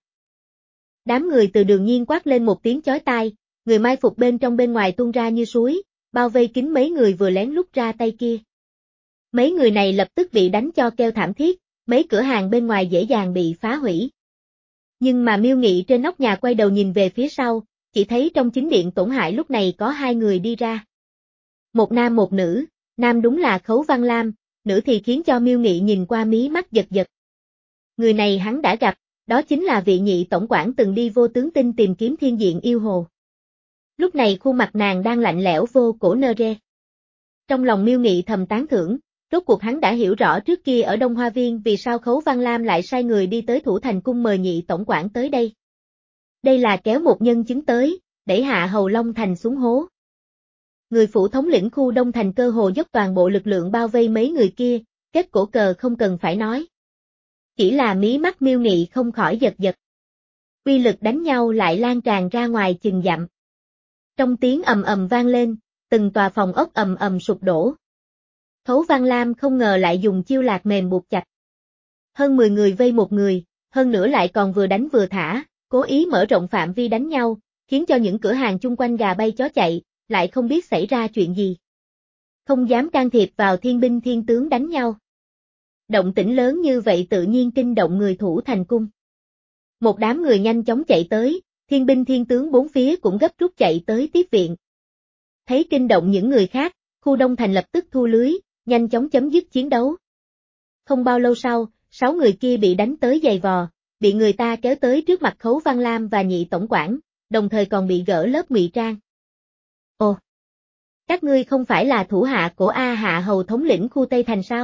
Đám người Từ Đường Nhiên quát lên một tiếng chói tai, người mai phục bên trong bên ngoài tuôn ra như suối, bao vây kín mấy người vừa lén lút ra tay kia. Mấy người này lập tức bị đánh cho kêu thảm thiết, mấy cửa hàng bên ngoài dễ dàng bị phá hủy. Nhưng mà Miêu Nghị trên nóc nhà quay đầu nhìn về phía sau, chỉ thấy trong chính điện Tổn Hại lúc này có hai người đi ra. Một nam một nữ, nam đúng là Khấu Văn Lam, nữ thì khiến cho Miêu Nghị nhìn qua mí mắt giật giật. Người này hắn đã gặp, đó chính là vị nhị tổng quản từng đi vô tướng tinh tìm kiếm thiên diện yêu hồ. Lúc này khuôn mặt nàng đang lạnh lẽo vô cổ nơ rê. Trong lòng Miêu Nghị thầm tán thưởng, rốt cuộc hắn đã hiểu rõ trước kia ở Đông Hoa Viên vì sao Khấu Văn Lam lại sai người đi tới Thủ Thành Cung mời nhị tổng quản tới đây. Đây là kéo một nhân chứng tới, đẩy Hạ Hầu Long Thành xuống hố. Người phủ thống lĩnh khu Đông Thành cơ hồ dốc toàn bộ lực lượng bao vây mấy người kia, kết cổ cờ không cần phải nói. Chỉ là mí mắt Miêu Nghị không khỏi giật giật. Uy lực đánh nhau lại lan tràn ra ngoài chừng dặm. Trong tiếng ầm ầm vang lên, từng tòa phòng ốc ầm ầm sụp đổ. Khấu Văn Lam không ngờ lại dùng chiêu lạc mềm buộc chặt. Hơn mười người vây một người, hơn nữa lại còn vừa đánh vừa thả, cố ý mở rộng phạm vi đánh nhau, khiến cho những cửa hàng chung quanh gà bay chó chạy, lại không biết xảy ra chuyện gì. Không dám can thiệp vào thiên binh thiên tướng đánh nhau. Động tĩnh lớn như vậy tự nhiên kinh động người Thủ Thành Cung. Một đám người nhanh chóng chạy tới, thiên binh thiên tướng bốn phía cũng gấp rút chạy tới tiếp viện. Thấy kinh động những người khác, khu Đông Thành lập tức thu lưới, nhanh chóng chấm dứt chiến đấu. Không bao lâu sau, sáu người kia bị đánh tới giày vò, bị người ta kéo tới trước mặt Khấu Văn Lam và nhị tổng quản, đồng thời còn bị gỡ lớp ngụy trang. Ồ! Các ngươi không phải là thủ hạ của A Hạ Hầu thống lĩnh khu Tây Thành sao?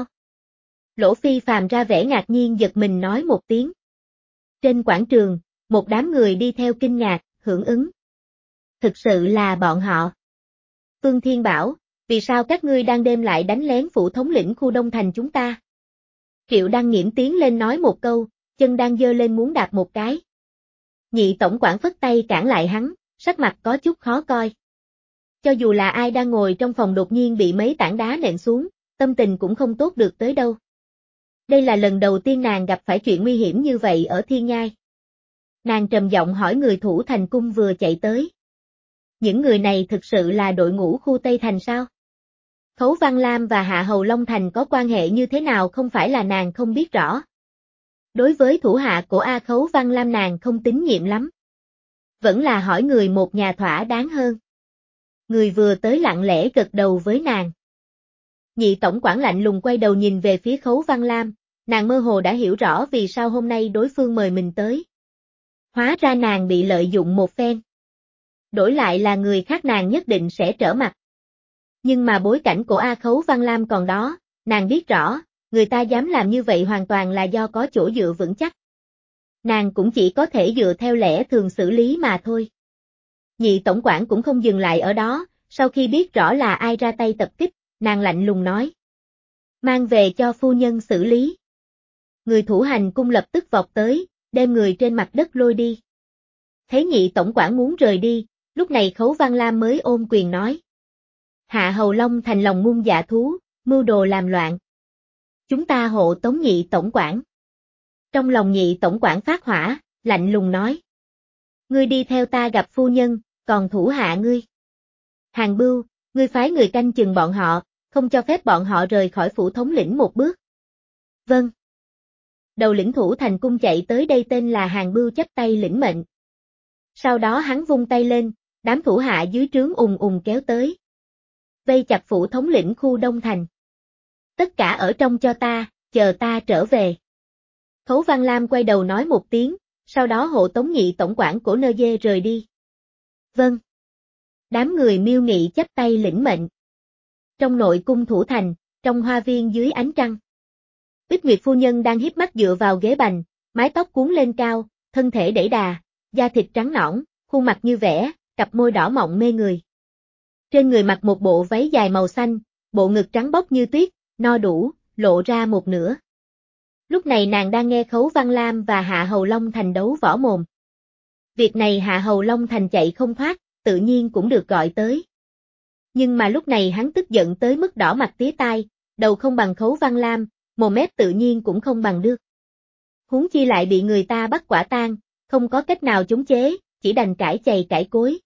Lỗ Phi Phàm ra vẻ ngạc nhiên giật mình nói một tiếng. Trên quảng trường, một đám người đi theo kinh ngạc, hưởng ứng. Thực sự là bọn họ. Phương Thiên bảo, vì sao các ngươi đang đêm lại đánh lén phủ thống lĩnh khu Đông Thành chúng ta? Triệu Đăng Nghiễm tiến lên nói một câu, chân đang giơ lên muốn đạp một cái. Nhị tổng quản phất tay cản lại hắn, sắc mặt có chút khó coi. Cho dù là ai đang ngồi trong phòng đột nhiên bị mấy tảng đá nện xuống, tâm tình cũng không tốt được tới đâu. Đây là lần đầu tiên nàng gặp phải chuyện nguy hiểm như vậy ở Thiên Nhai. Nàng trầm giọng hỏi người Thủ Thành Cung vừa chạy tới. Những người này thực sự là đội ngũ khu Tây Thành sao? Khấu Văn Lam và Hạ Hầu Long Thành có quan hệ như thế nào không phải là nàng không biết rõ. Đối với thủ hạ của A Khấu Văn Lam nàng không tín nhiệm lắm. Vẫn là hỏi người một nhà thỏa đáng hơn. Người vừa tới lặng lẽ gật đầu với nàng. Nhị tổng quản lạnh lùng quay đầu nhìn về phía Khấu Văn Lam, nàng mơ hồ đã hiểu rõ vì sao hôm nay đối phương mời mình tới. Hóa ra nàng bị lợi dụng một phen. Đổi lại là người khác nàng nhất định sẽ trở mặt. Nhưng mà bối cảnh của A Khấu Văn Lam còn đó, nàng biết rõ, người ta dám làm như vậy hoàn toàn là do có chỗ dựa vững chắc. Nàng cũng chỉ có thể dựa theo lẽ thường xử lý mà thôi. Nhị tổng quản cũng không dừng lại ở đó, sau khi biết rõ là ai ra tay tập kích, nàng lạnh lùng nói. Mang về cho phu nhân xử lý. Người thủ hành cung lập tức vọt tới, đem người trên mặt đất lôi đi. Thấy nhị tổng quản muốn rời đi, lúc này Khấu Văn Lam mới ôm quyền nói. Hạ Hầu Long Thành lòng muôn dạ thú, mưu đồ làm loạn. Chúng ta hộ tống nhị tổng quản. Trong lòng nhị tổng quản phát hỏa, lạnh lùng nói. Ngươi đi theo ta gặp phu nhân, còn thủ hạ ngươi. Hàng Bưu, ngươi phái người canh chừng bọn họ, không cho phép bọn họ rời khỏi phủ thống lĩnh một bước. Vâng. Đầu lĩnh Thủ Thành Cung chạy tới đây tên là Hàng Bưu chắp tay lĩnh mệnh. Sau đó hắn vung tay lên, đám thủ hạ dưới trướng ùng ùng kéo tới. Vây chặt phủ thống lĩnh khu Đông Thành. Tất cả ở trong cho ta, chờ ta trở về. Khấu Văn Lam quay đầu nói một tiếng, sau đó hộ tống nhị tổng quản của Nơ Dê rời đi. Vâng. Đám người Miêu Nghị chắp tay lĩnh mệnh. Trong nội cung Thủ Thành, trong hoa viên dưới ánh trăng. Bích Nguyệt phu nhân đang híp mắt dựa vào ghế bành, mái tóc cuốn lên cao, thân thể đẩy đà, da thịt trắng nõn, khuôn mặt như vẽ, cặp môi đỏ mọng mê người. Trên người mặc một bộ váy dài màu xanh, bộ ngực trắng bóc như tuyết, no đủ, lộ ra một nửa. Lúc này nàng đang nghe Khấu Văn Lam và Hạ Hầu Long Thành đấu võ mồm. Việc này Hạ Hầu Long Thành chạy không thoát, tự nhiên cũng được gọi tới. Nhưng mà lúc này hắn tức giận tới mức đỏ mặt tía tai, đầu không bằng Khấu Văn Lam, mồm mép tự nhiên cũng không bằng được. Huống chi lại bị người ta bắt quả tang, không có cách nào chống chế, chỉ đành cãi chày cãi cối.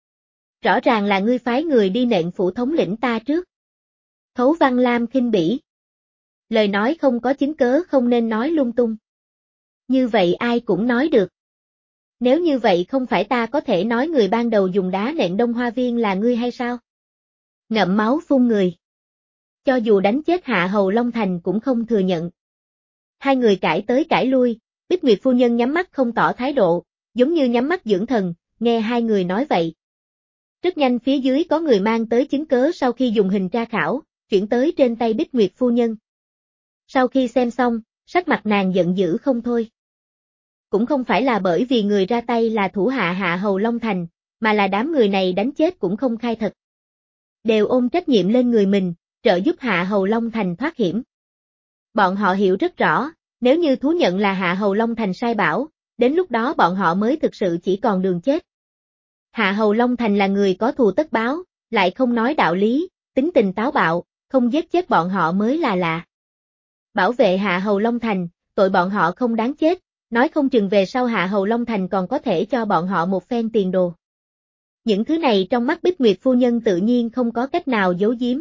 Rõ ràng là ngươi phái người đi nện phủ thống lĩnh ta trước. Khấu Văn Lam khinh bỉ. Lời nói không có chứng cớ không nên nói lung tung. Như vậy ai cũng nói được. Nếu như vậy không phải ta có thể nói người ban đầu dùng đá nện Đông Hoa Viên là ngươi hay sao? Ngậm máu phun người. Cho dù đánh chết Hạ Hầu Long Thành cũng không thừa nhận. Hai người cãi tới cãi lui, Bích Nguyệt phu nhân nhắm mắt không tỏ thái độ, giống như nhắm mắt dưỡng thần, nghe hai người nói vậy. Rất nhanh phía dưới có người mang tới chứng cớ sau khi dùng hình tra khảo, chuyển tới trên tay Bích Nguyệt phu nhân. Sau khi xem xong, sắc mặt nàng giận dữ không thôi. Cũng không phải là bởi vì người ra tay là thủ hạ Hạ Hầu Long Thành, mà là đám người này đánh chết cũng không khai thật. Đều ôm trách nhiệm lên người mình, trợ giúp Hạ Hầu Long Thành thoát hiểm. Bọn họ hiểu rất rõ, nếu như thú nhận là Hạ Hầu Long Thành sai bảo, đến lúc đó bọn họ mới thực sự chỉ còn đường chết. Hạ Hầu Long Thành là người có thù tất báo, lại không nói đạo lý, tính tình táo bạo, không giết chết bọn họ mới là lạ. Bảo vệ Hạ Hầu Long Thành, tội bọn họ không đáng chết, nói không chừng về sau Hạ Hầu Long Thành còn có thể cho bọn họ một phen tiền đồ. Những thứ này trong mắt Bích Nguyệt phu nhân tự nhiên không có cách nào giấu giếm.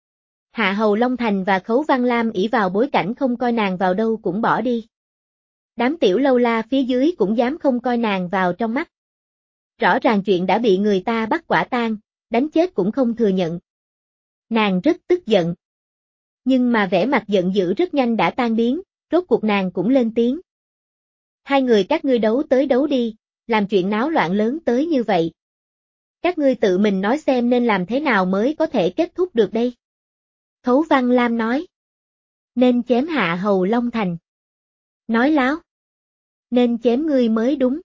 Hạ Hầu Long Thành và Khấu Văn Lam ỷ vào bối cảnh không coi nàng vào đâu cũng bỏ đi. Đám tiểu lâu la phía dưới cũng dám không coi nàng vào trong mắt. Rõ ràng chuyện đã bị người ta bắt quả tang, đánh chết cũng không thừa nhận. Nàng rất tức giận. Nhưng mà vẻ mặt giận dữ rất nhanh đã tan biến, rốt cuộc nàng cũng lên tiếng. Hai người các ngươi đấu tới đấu đi, làm chuyện náo loạn lớn tới như vậy. Các ngươi tự mình nói xem nên làm thế nào mới có thể kết thúc được đây. Khấu Văn Lam nói. Nên chém Hạ Hầu Long Thành. Nói láo. Nên chém ngươi mới đúng.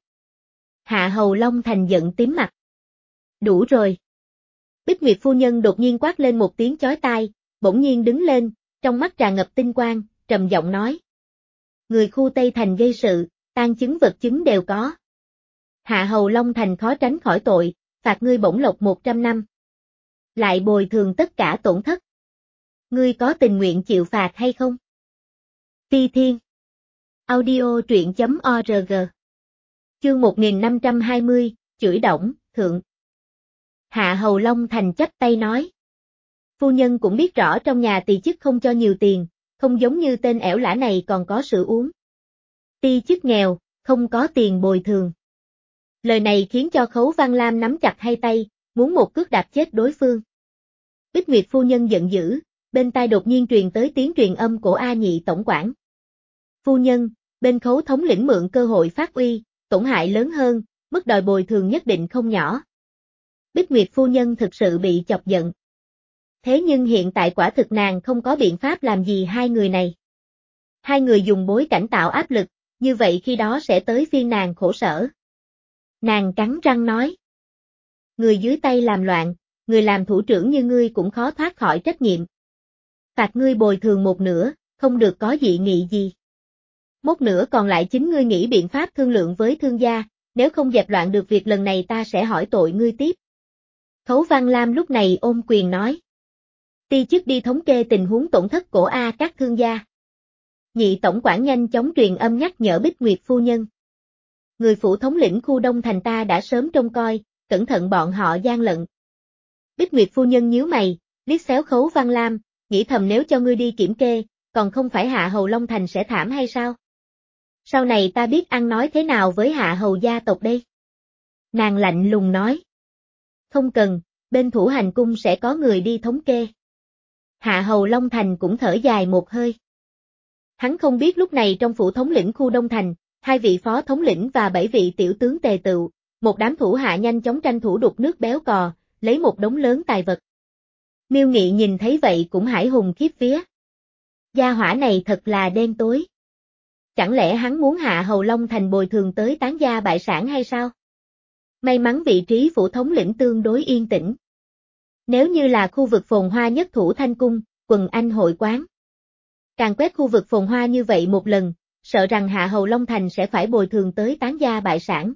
Hạ Hầu Long Thành giận tím mặt. Đủ rồi. Bích Nguyệt phu nhân đột nhiên quát lên một tiếng chói tai, bỗng nhiên đứng lên, trong mắt tràn ngập tinh quang, trầm giọng nói. Người khu Tây Thành gây sự, tang chứng vật chứng đều có. Hạ Hầu Long Thành khó tránh khỏi tội, phạt ngươi bổng lộc một trăm năm. Lại bồi thường tất cả tổn thất. Ngươi có tình nguyện chịu phạt hay không? Ti Thiên. Audio truyện chấm org. Chương một nghìn năm trăm hai mươi, chửi đổng, thượng. Hạ Hầu Long Thành chắp tay nói. Phu nhân cũng biết rõ trong nhà tỳ chức không cho nhiều tiền, không giống như tên ẻo lả này còn có sữa uống. Ti chức nghèo, không có tiền bồi thường. Lời này khiến cho Khấu Văn Lam nắm chặt hai tay, muốn một cước đạp chết đối phương. Bích Nguyệt phu nhân giận dữ, bên tai đột nhiên truyền tới tiếng truyền âm của A Nhị tổng quản. Phu nhân, bên Khấu thống lĩnh mượn cơ hội phát uy, tổn hại lớn hơn, mức đòi bồi thường nhất định không nhỏ. Bích Nguyệt phu nhân thực sự bị chọc giận. Thế nhưng hiện tại quả thực nàng không có biện pháp làm gì hai người này. Hai người dùng bối cảnh tạo áp lực, như vậy khi đó sẽ tới phiên nàng khổ sở. Nàng cắn răng nói. Người dưới tay làm loạn, người làm thủ trưởng như ngươi cũng khó thoát khỏi trách nhiệm. Phạt ngươi bồi thường một nửa, không được có dị nghị gì. Một nửa còn lại chính ngươi nghĩ biện pháp thương lượng với thương gia, nếu không dẹp loạn được việc lần này ta sẽ hỏi tội ngươi tiếp. Khấu Văn Lam lúc này ôm quyền nói. Ti chức đi thống kê tình huống tổn thất của A các thương gia. Nhị tổng quản nhanh chóng truyền âm nhắc nhở Bích Nguyệt phu nhân. Người phủ thống lĩnh khu Đông Thành ta đã sớm trông coi, cẩn thận bọn họ gian lận. Bích Nguyệt phu nhân nhíu mày, liếc xéo Khấu Văn Lam, nghĩ thầm nếu cho ngươi đi kiểm kê, còn không phải Hạ Hầu Long Thành sẽ thảm hay sao? Sau này ta biết ăn nói thế nào với Hạ Hầu gia tộc đây? Nàng lạnh lùng nói. Không cần, bên thủ hành cung sẽ có người đi thống kê. Hạ Hầu Long Thành cũng thở dài một hơi. Hắn không biết lúc này trong phủ thống lĩnh khu Đông Thành, hai vị phó thống lĩnh và bảy vị tiểu tướng tề tựu, một đám thủ hạ nhanh chóng tranh thủ đục nước béo cò, lấy một đống lớn tài vật. Miêu Nghị nhìn thấy vậy cũng hải hùng khiếp vía. Gia hỏa này thật là đen tối. Chẳng lẽ hắn muốn Hạ Hầu Long Thành bồi thường tới tán gia bại sản hay sao? May mắn vị trí phủ thống lĩnh tương đối yên tĩnh. Nếu như là khu vực phồn hoa nhất Thủ Thanh Cung, quần anh hội quán. Càng quét khu vực phồn hoa như vậy một lần, sợ rằng Hạ Hầu Long Thành sẽ phải bồi thường tới tán gia bại sản.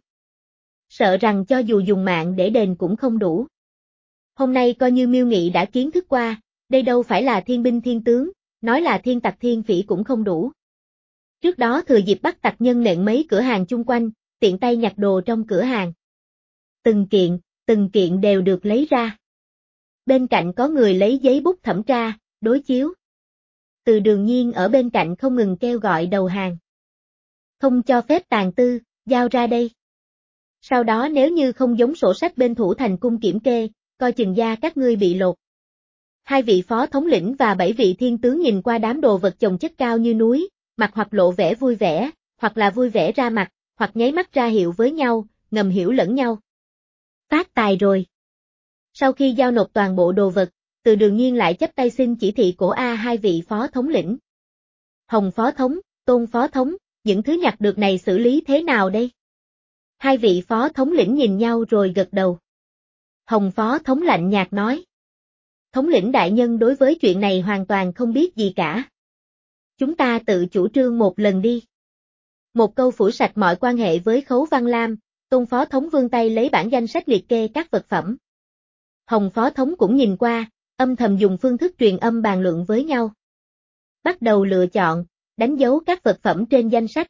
Sợ rằng cho dù dùng mạng để đền cũng không đủ. Hôm nay coi như Miêu Nghị đã kiến thức qua, đây đâu phải là thiên binh thiên tướng, nói là thiên tặc thiên phỉ cũng không đủ. Trước đó thừa dịp bắt tặc nhân nện mấy cửa hàng chung quanh, tiện tay nhặt đồ trong cửa hàng. Từng kiện, từng kiện đều được lấy ra. Bên cạnh có người lấy giấy bút thẩm tra, đối chiếu. Từ Đường Nhiên ở bên cạnh không ngừng kêu gọi đầu hàng. Không cho phép tàn tư, giao ra đây. Sau đó nếu như không giống sổ sách bên Thủ Thành Cung kiểm kê, coi chừng da các ngươi bị lột. Hai vị phó thống lĩnh và bảy vị thiên tướng nhìn qua đám đồ vật chồng chất cao như núi, mặt hoặc lộ vẻ vui vẻ, hoặc là vui vẻ ra mặt, hoặc nháy mắt ra hiệu với nhau, ngầm hiểu lẫn nhau. Phát tài rồi. Sau khi giao nộp toàn bộ đồ vật, Từ Đường Nhiên lại chắp tay xin chỉ thị của A hai vị phó thống lĩnh. Hồng phó thống, Tôn phó thống, những thứ nhặt được này xử lý thế nào đây? Hai vị phó thống lĩnh nhìn nhau rồi gật đầu. Hồng phó thống lạnh nhạt nói. Thống lĩnh đại nhân đối với chuyện này hoàn toàn không biết gì cả. Chúng ta tự chủ trương một lần đi. Một câu phủ sạch mọi quan hệ với Khấu Văn Lam, Tôn phó thống vươn tay lấy bản danh sách liệt kê các vật phẩm. Hồng phó thống cũng nhìn qua, âm thầm dùng phương thức truyền âm bàn luận với nhau. Bắt đầu lựa chọn, đánh dấu các vật phẩm trên danh sách.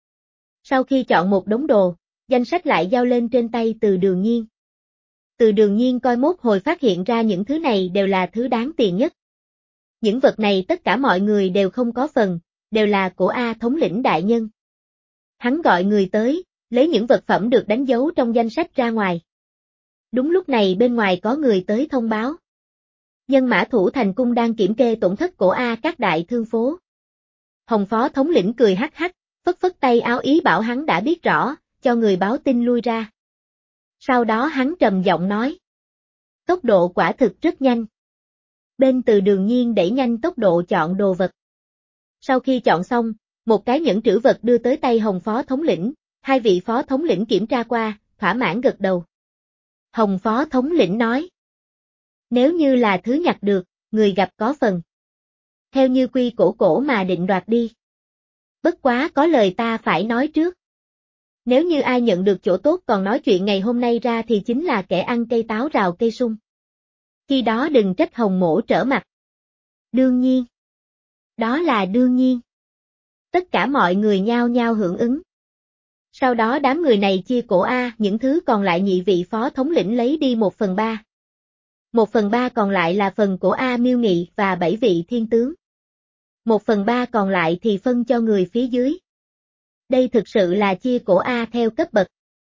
Sau khi chọn một đống đồ, danh sách lại giao lên trên tay Từ Đường Nhiên. Từ Đường Nhiên coi mốt hồi phát hiện ra những thứ này đều là thứ đáng tiền nhất. Những vật này tất cả mọi người đều không có phần, đều là của A thống lĩnh đại nhân. Hắn gọi người tới, lấy những vật phẩm được đánh dấu trong danh sách ra ngoài. Đúng lúc này bên ngoài có người tới thông báo. Nhân mã Thủ Thành Cung đang kiểm kê tổn thất của A các đại thương phố. Hồng phó thống lĩnh cười hắc hắc, phất phất tay áo ý bảo hắn đã biết rõ, cho người báo tin lui ra. Sau đó hắn trầm giọng nói. Tốc độ quả thực rất nhanh. Bên Từ Đường Nhiên đẩy nhanh tốc độ chọn đồ vật. Sau khi chọn xong, một cái nhẫn trữ vật đưa tới tay Hồng phó thống lĩnh, hai vị phó thống lĩnh kiểm tra qua, thỏa mãn gật đầu. Hồng phó thống lĩnh nói. Nếu như là thứ nhặt được, người gặp có phần. Theo như quy cổ cổ mà định đoạt đi. Bất quá có lời ta phải nói trước. Nếu như ai nhận được chỗ tốt còn nói chuyện ngày hôm nay ra thì chính là kẻ ăn cây táo rào cây sung. Khi đó đừng trách Hồng mỗ trở mặt. Đương nhiên. Đó là đương nhiên. Tất cả mọi người nhao nhao hưởng ứng. Sau đó đám người này chia cổ A, những thứ còn lại nhị vị phó thống lĩnh lấy đi một phần ba. Một phần ba còn lại là phần của A Miêu Nghị và bảy vị thiên tướng. Một phần ba còn lại thì phân cho người phía dưới. Đây thực sự là chia cổ A theo cấp bậc.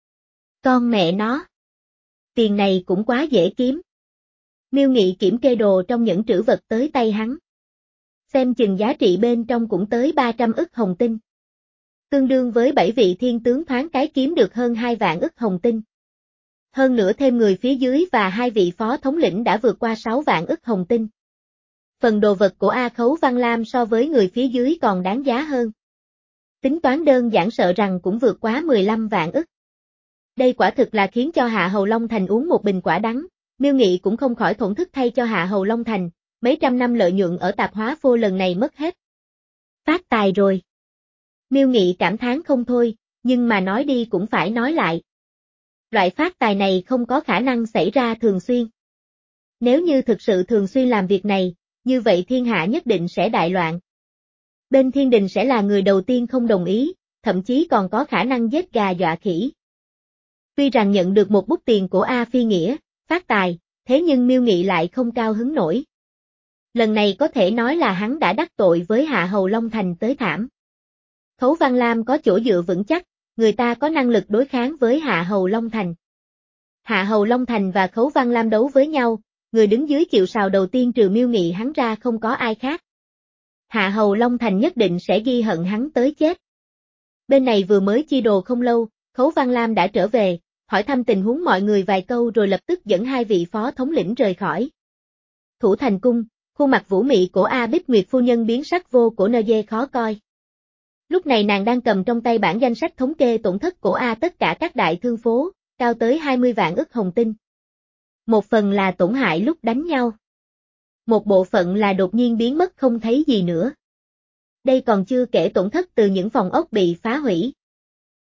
Con mẹ nó. Tiền này cũng quá dễ kiếm. Miêu Nghị kiểm kê đồ trong những trữ vật tới tay hắn. Xem chừng giá trị bên trong cũng tới ba trăm ức hồng tinh. Tương đương với bảy vị thiên tướng thoáng cái kiếm được hơn hai vạn ức hồng tinh. Hơn nữa thêm người phía dưới và hai vị phó thống lĩnh đã vượt qua sáu vạn ức hồng tinh. Phần đồ vật của A Khấu Văn Lam so với người phía dưới còn đáng giá hơn. Tính toán đơn giản sợ rằng cũng vượt quá mười lăm vạn ức. Đây quả thực là khiến cho Hạ Hầu Long Thành uống một bình quả đắng, Miêu Nghị cũng không khỏi thổn thức thay cho Hạ Hầu Long Thành, mấy trăm năm lợi nhuận ở tạp hóa phô lần này mất hết. Phát tài rồi. Miêu Nghị cảm thán không thôi, nhưng mà nói đi cũng phải nói lại. Loại phát tài này không có khả năng xảy ra thường xuyên. Nếu như thực sự thường xuyên làm việc này, như vậy thiên hạ nhất định sẽ đại loạn. Bên thiên đình sẽ là người đầu tiên không đồng ý, thậm chí còn có khả năng giết gà dọa khỉ. Tuy rằng nhận được một bút tiền của A Phi Nghĩa, phát tài, thế nhưng Miêu Nghị lại không cao hứng nổi. Lần này có thể nói là hắn đã đắc tội với Hạ Hầu Long Thành tới thảm. Khấu Văn Lam có chỗ dựa vững chắc, người ta có năng lực đối kháng với Hạ Hầu Long Thành. Hạ Hầu Long Thành và Khấu Văn Lam đấu với nhau, người đứng dưới chịu sào đầu tiên trừ Miêu Nghị hắn ra không có ai khác. Hạ Hầu Long Thành nhất định sẽ ghi hận hắn tới chết. Bên này vừa mới chi đồ không lâu, Khấu Văn Lam đã trở về, hỏi thăm tình huống mọi người vài câu rồi lập tức dẫn hai vị phó thống lĩnh rời khỏi. Thủ Thành Cung, khuôn mặt vũ mị của A Bích Nguyệt phu nhân biến sắc vô của nơ dê khó coi. Lúc này nàng đang cầm trong tay bản danh sách thống kê tổn thất của A tất cả các đại thương phố, cao tới hai mươi vạn ức hồng tinh. Một phần là tổn hại lúc đánh nhau. Một bộ phận là đột nhiên biến mất không thấy gì nữa. Đây còn chưa kể tổn thất từ những phòng ốc bị phá hủy.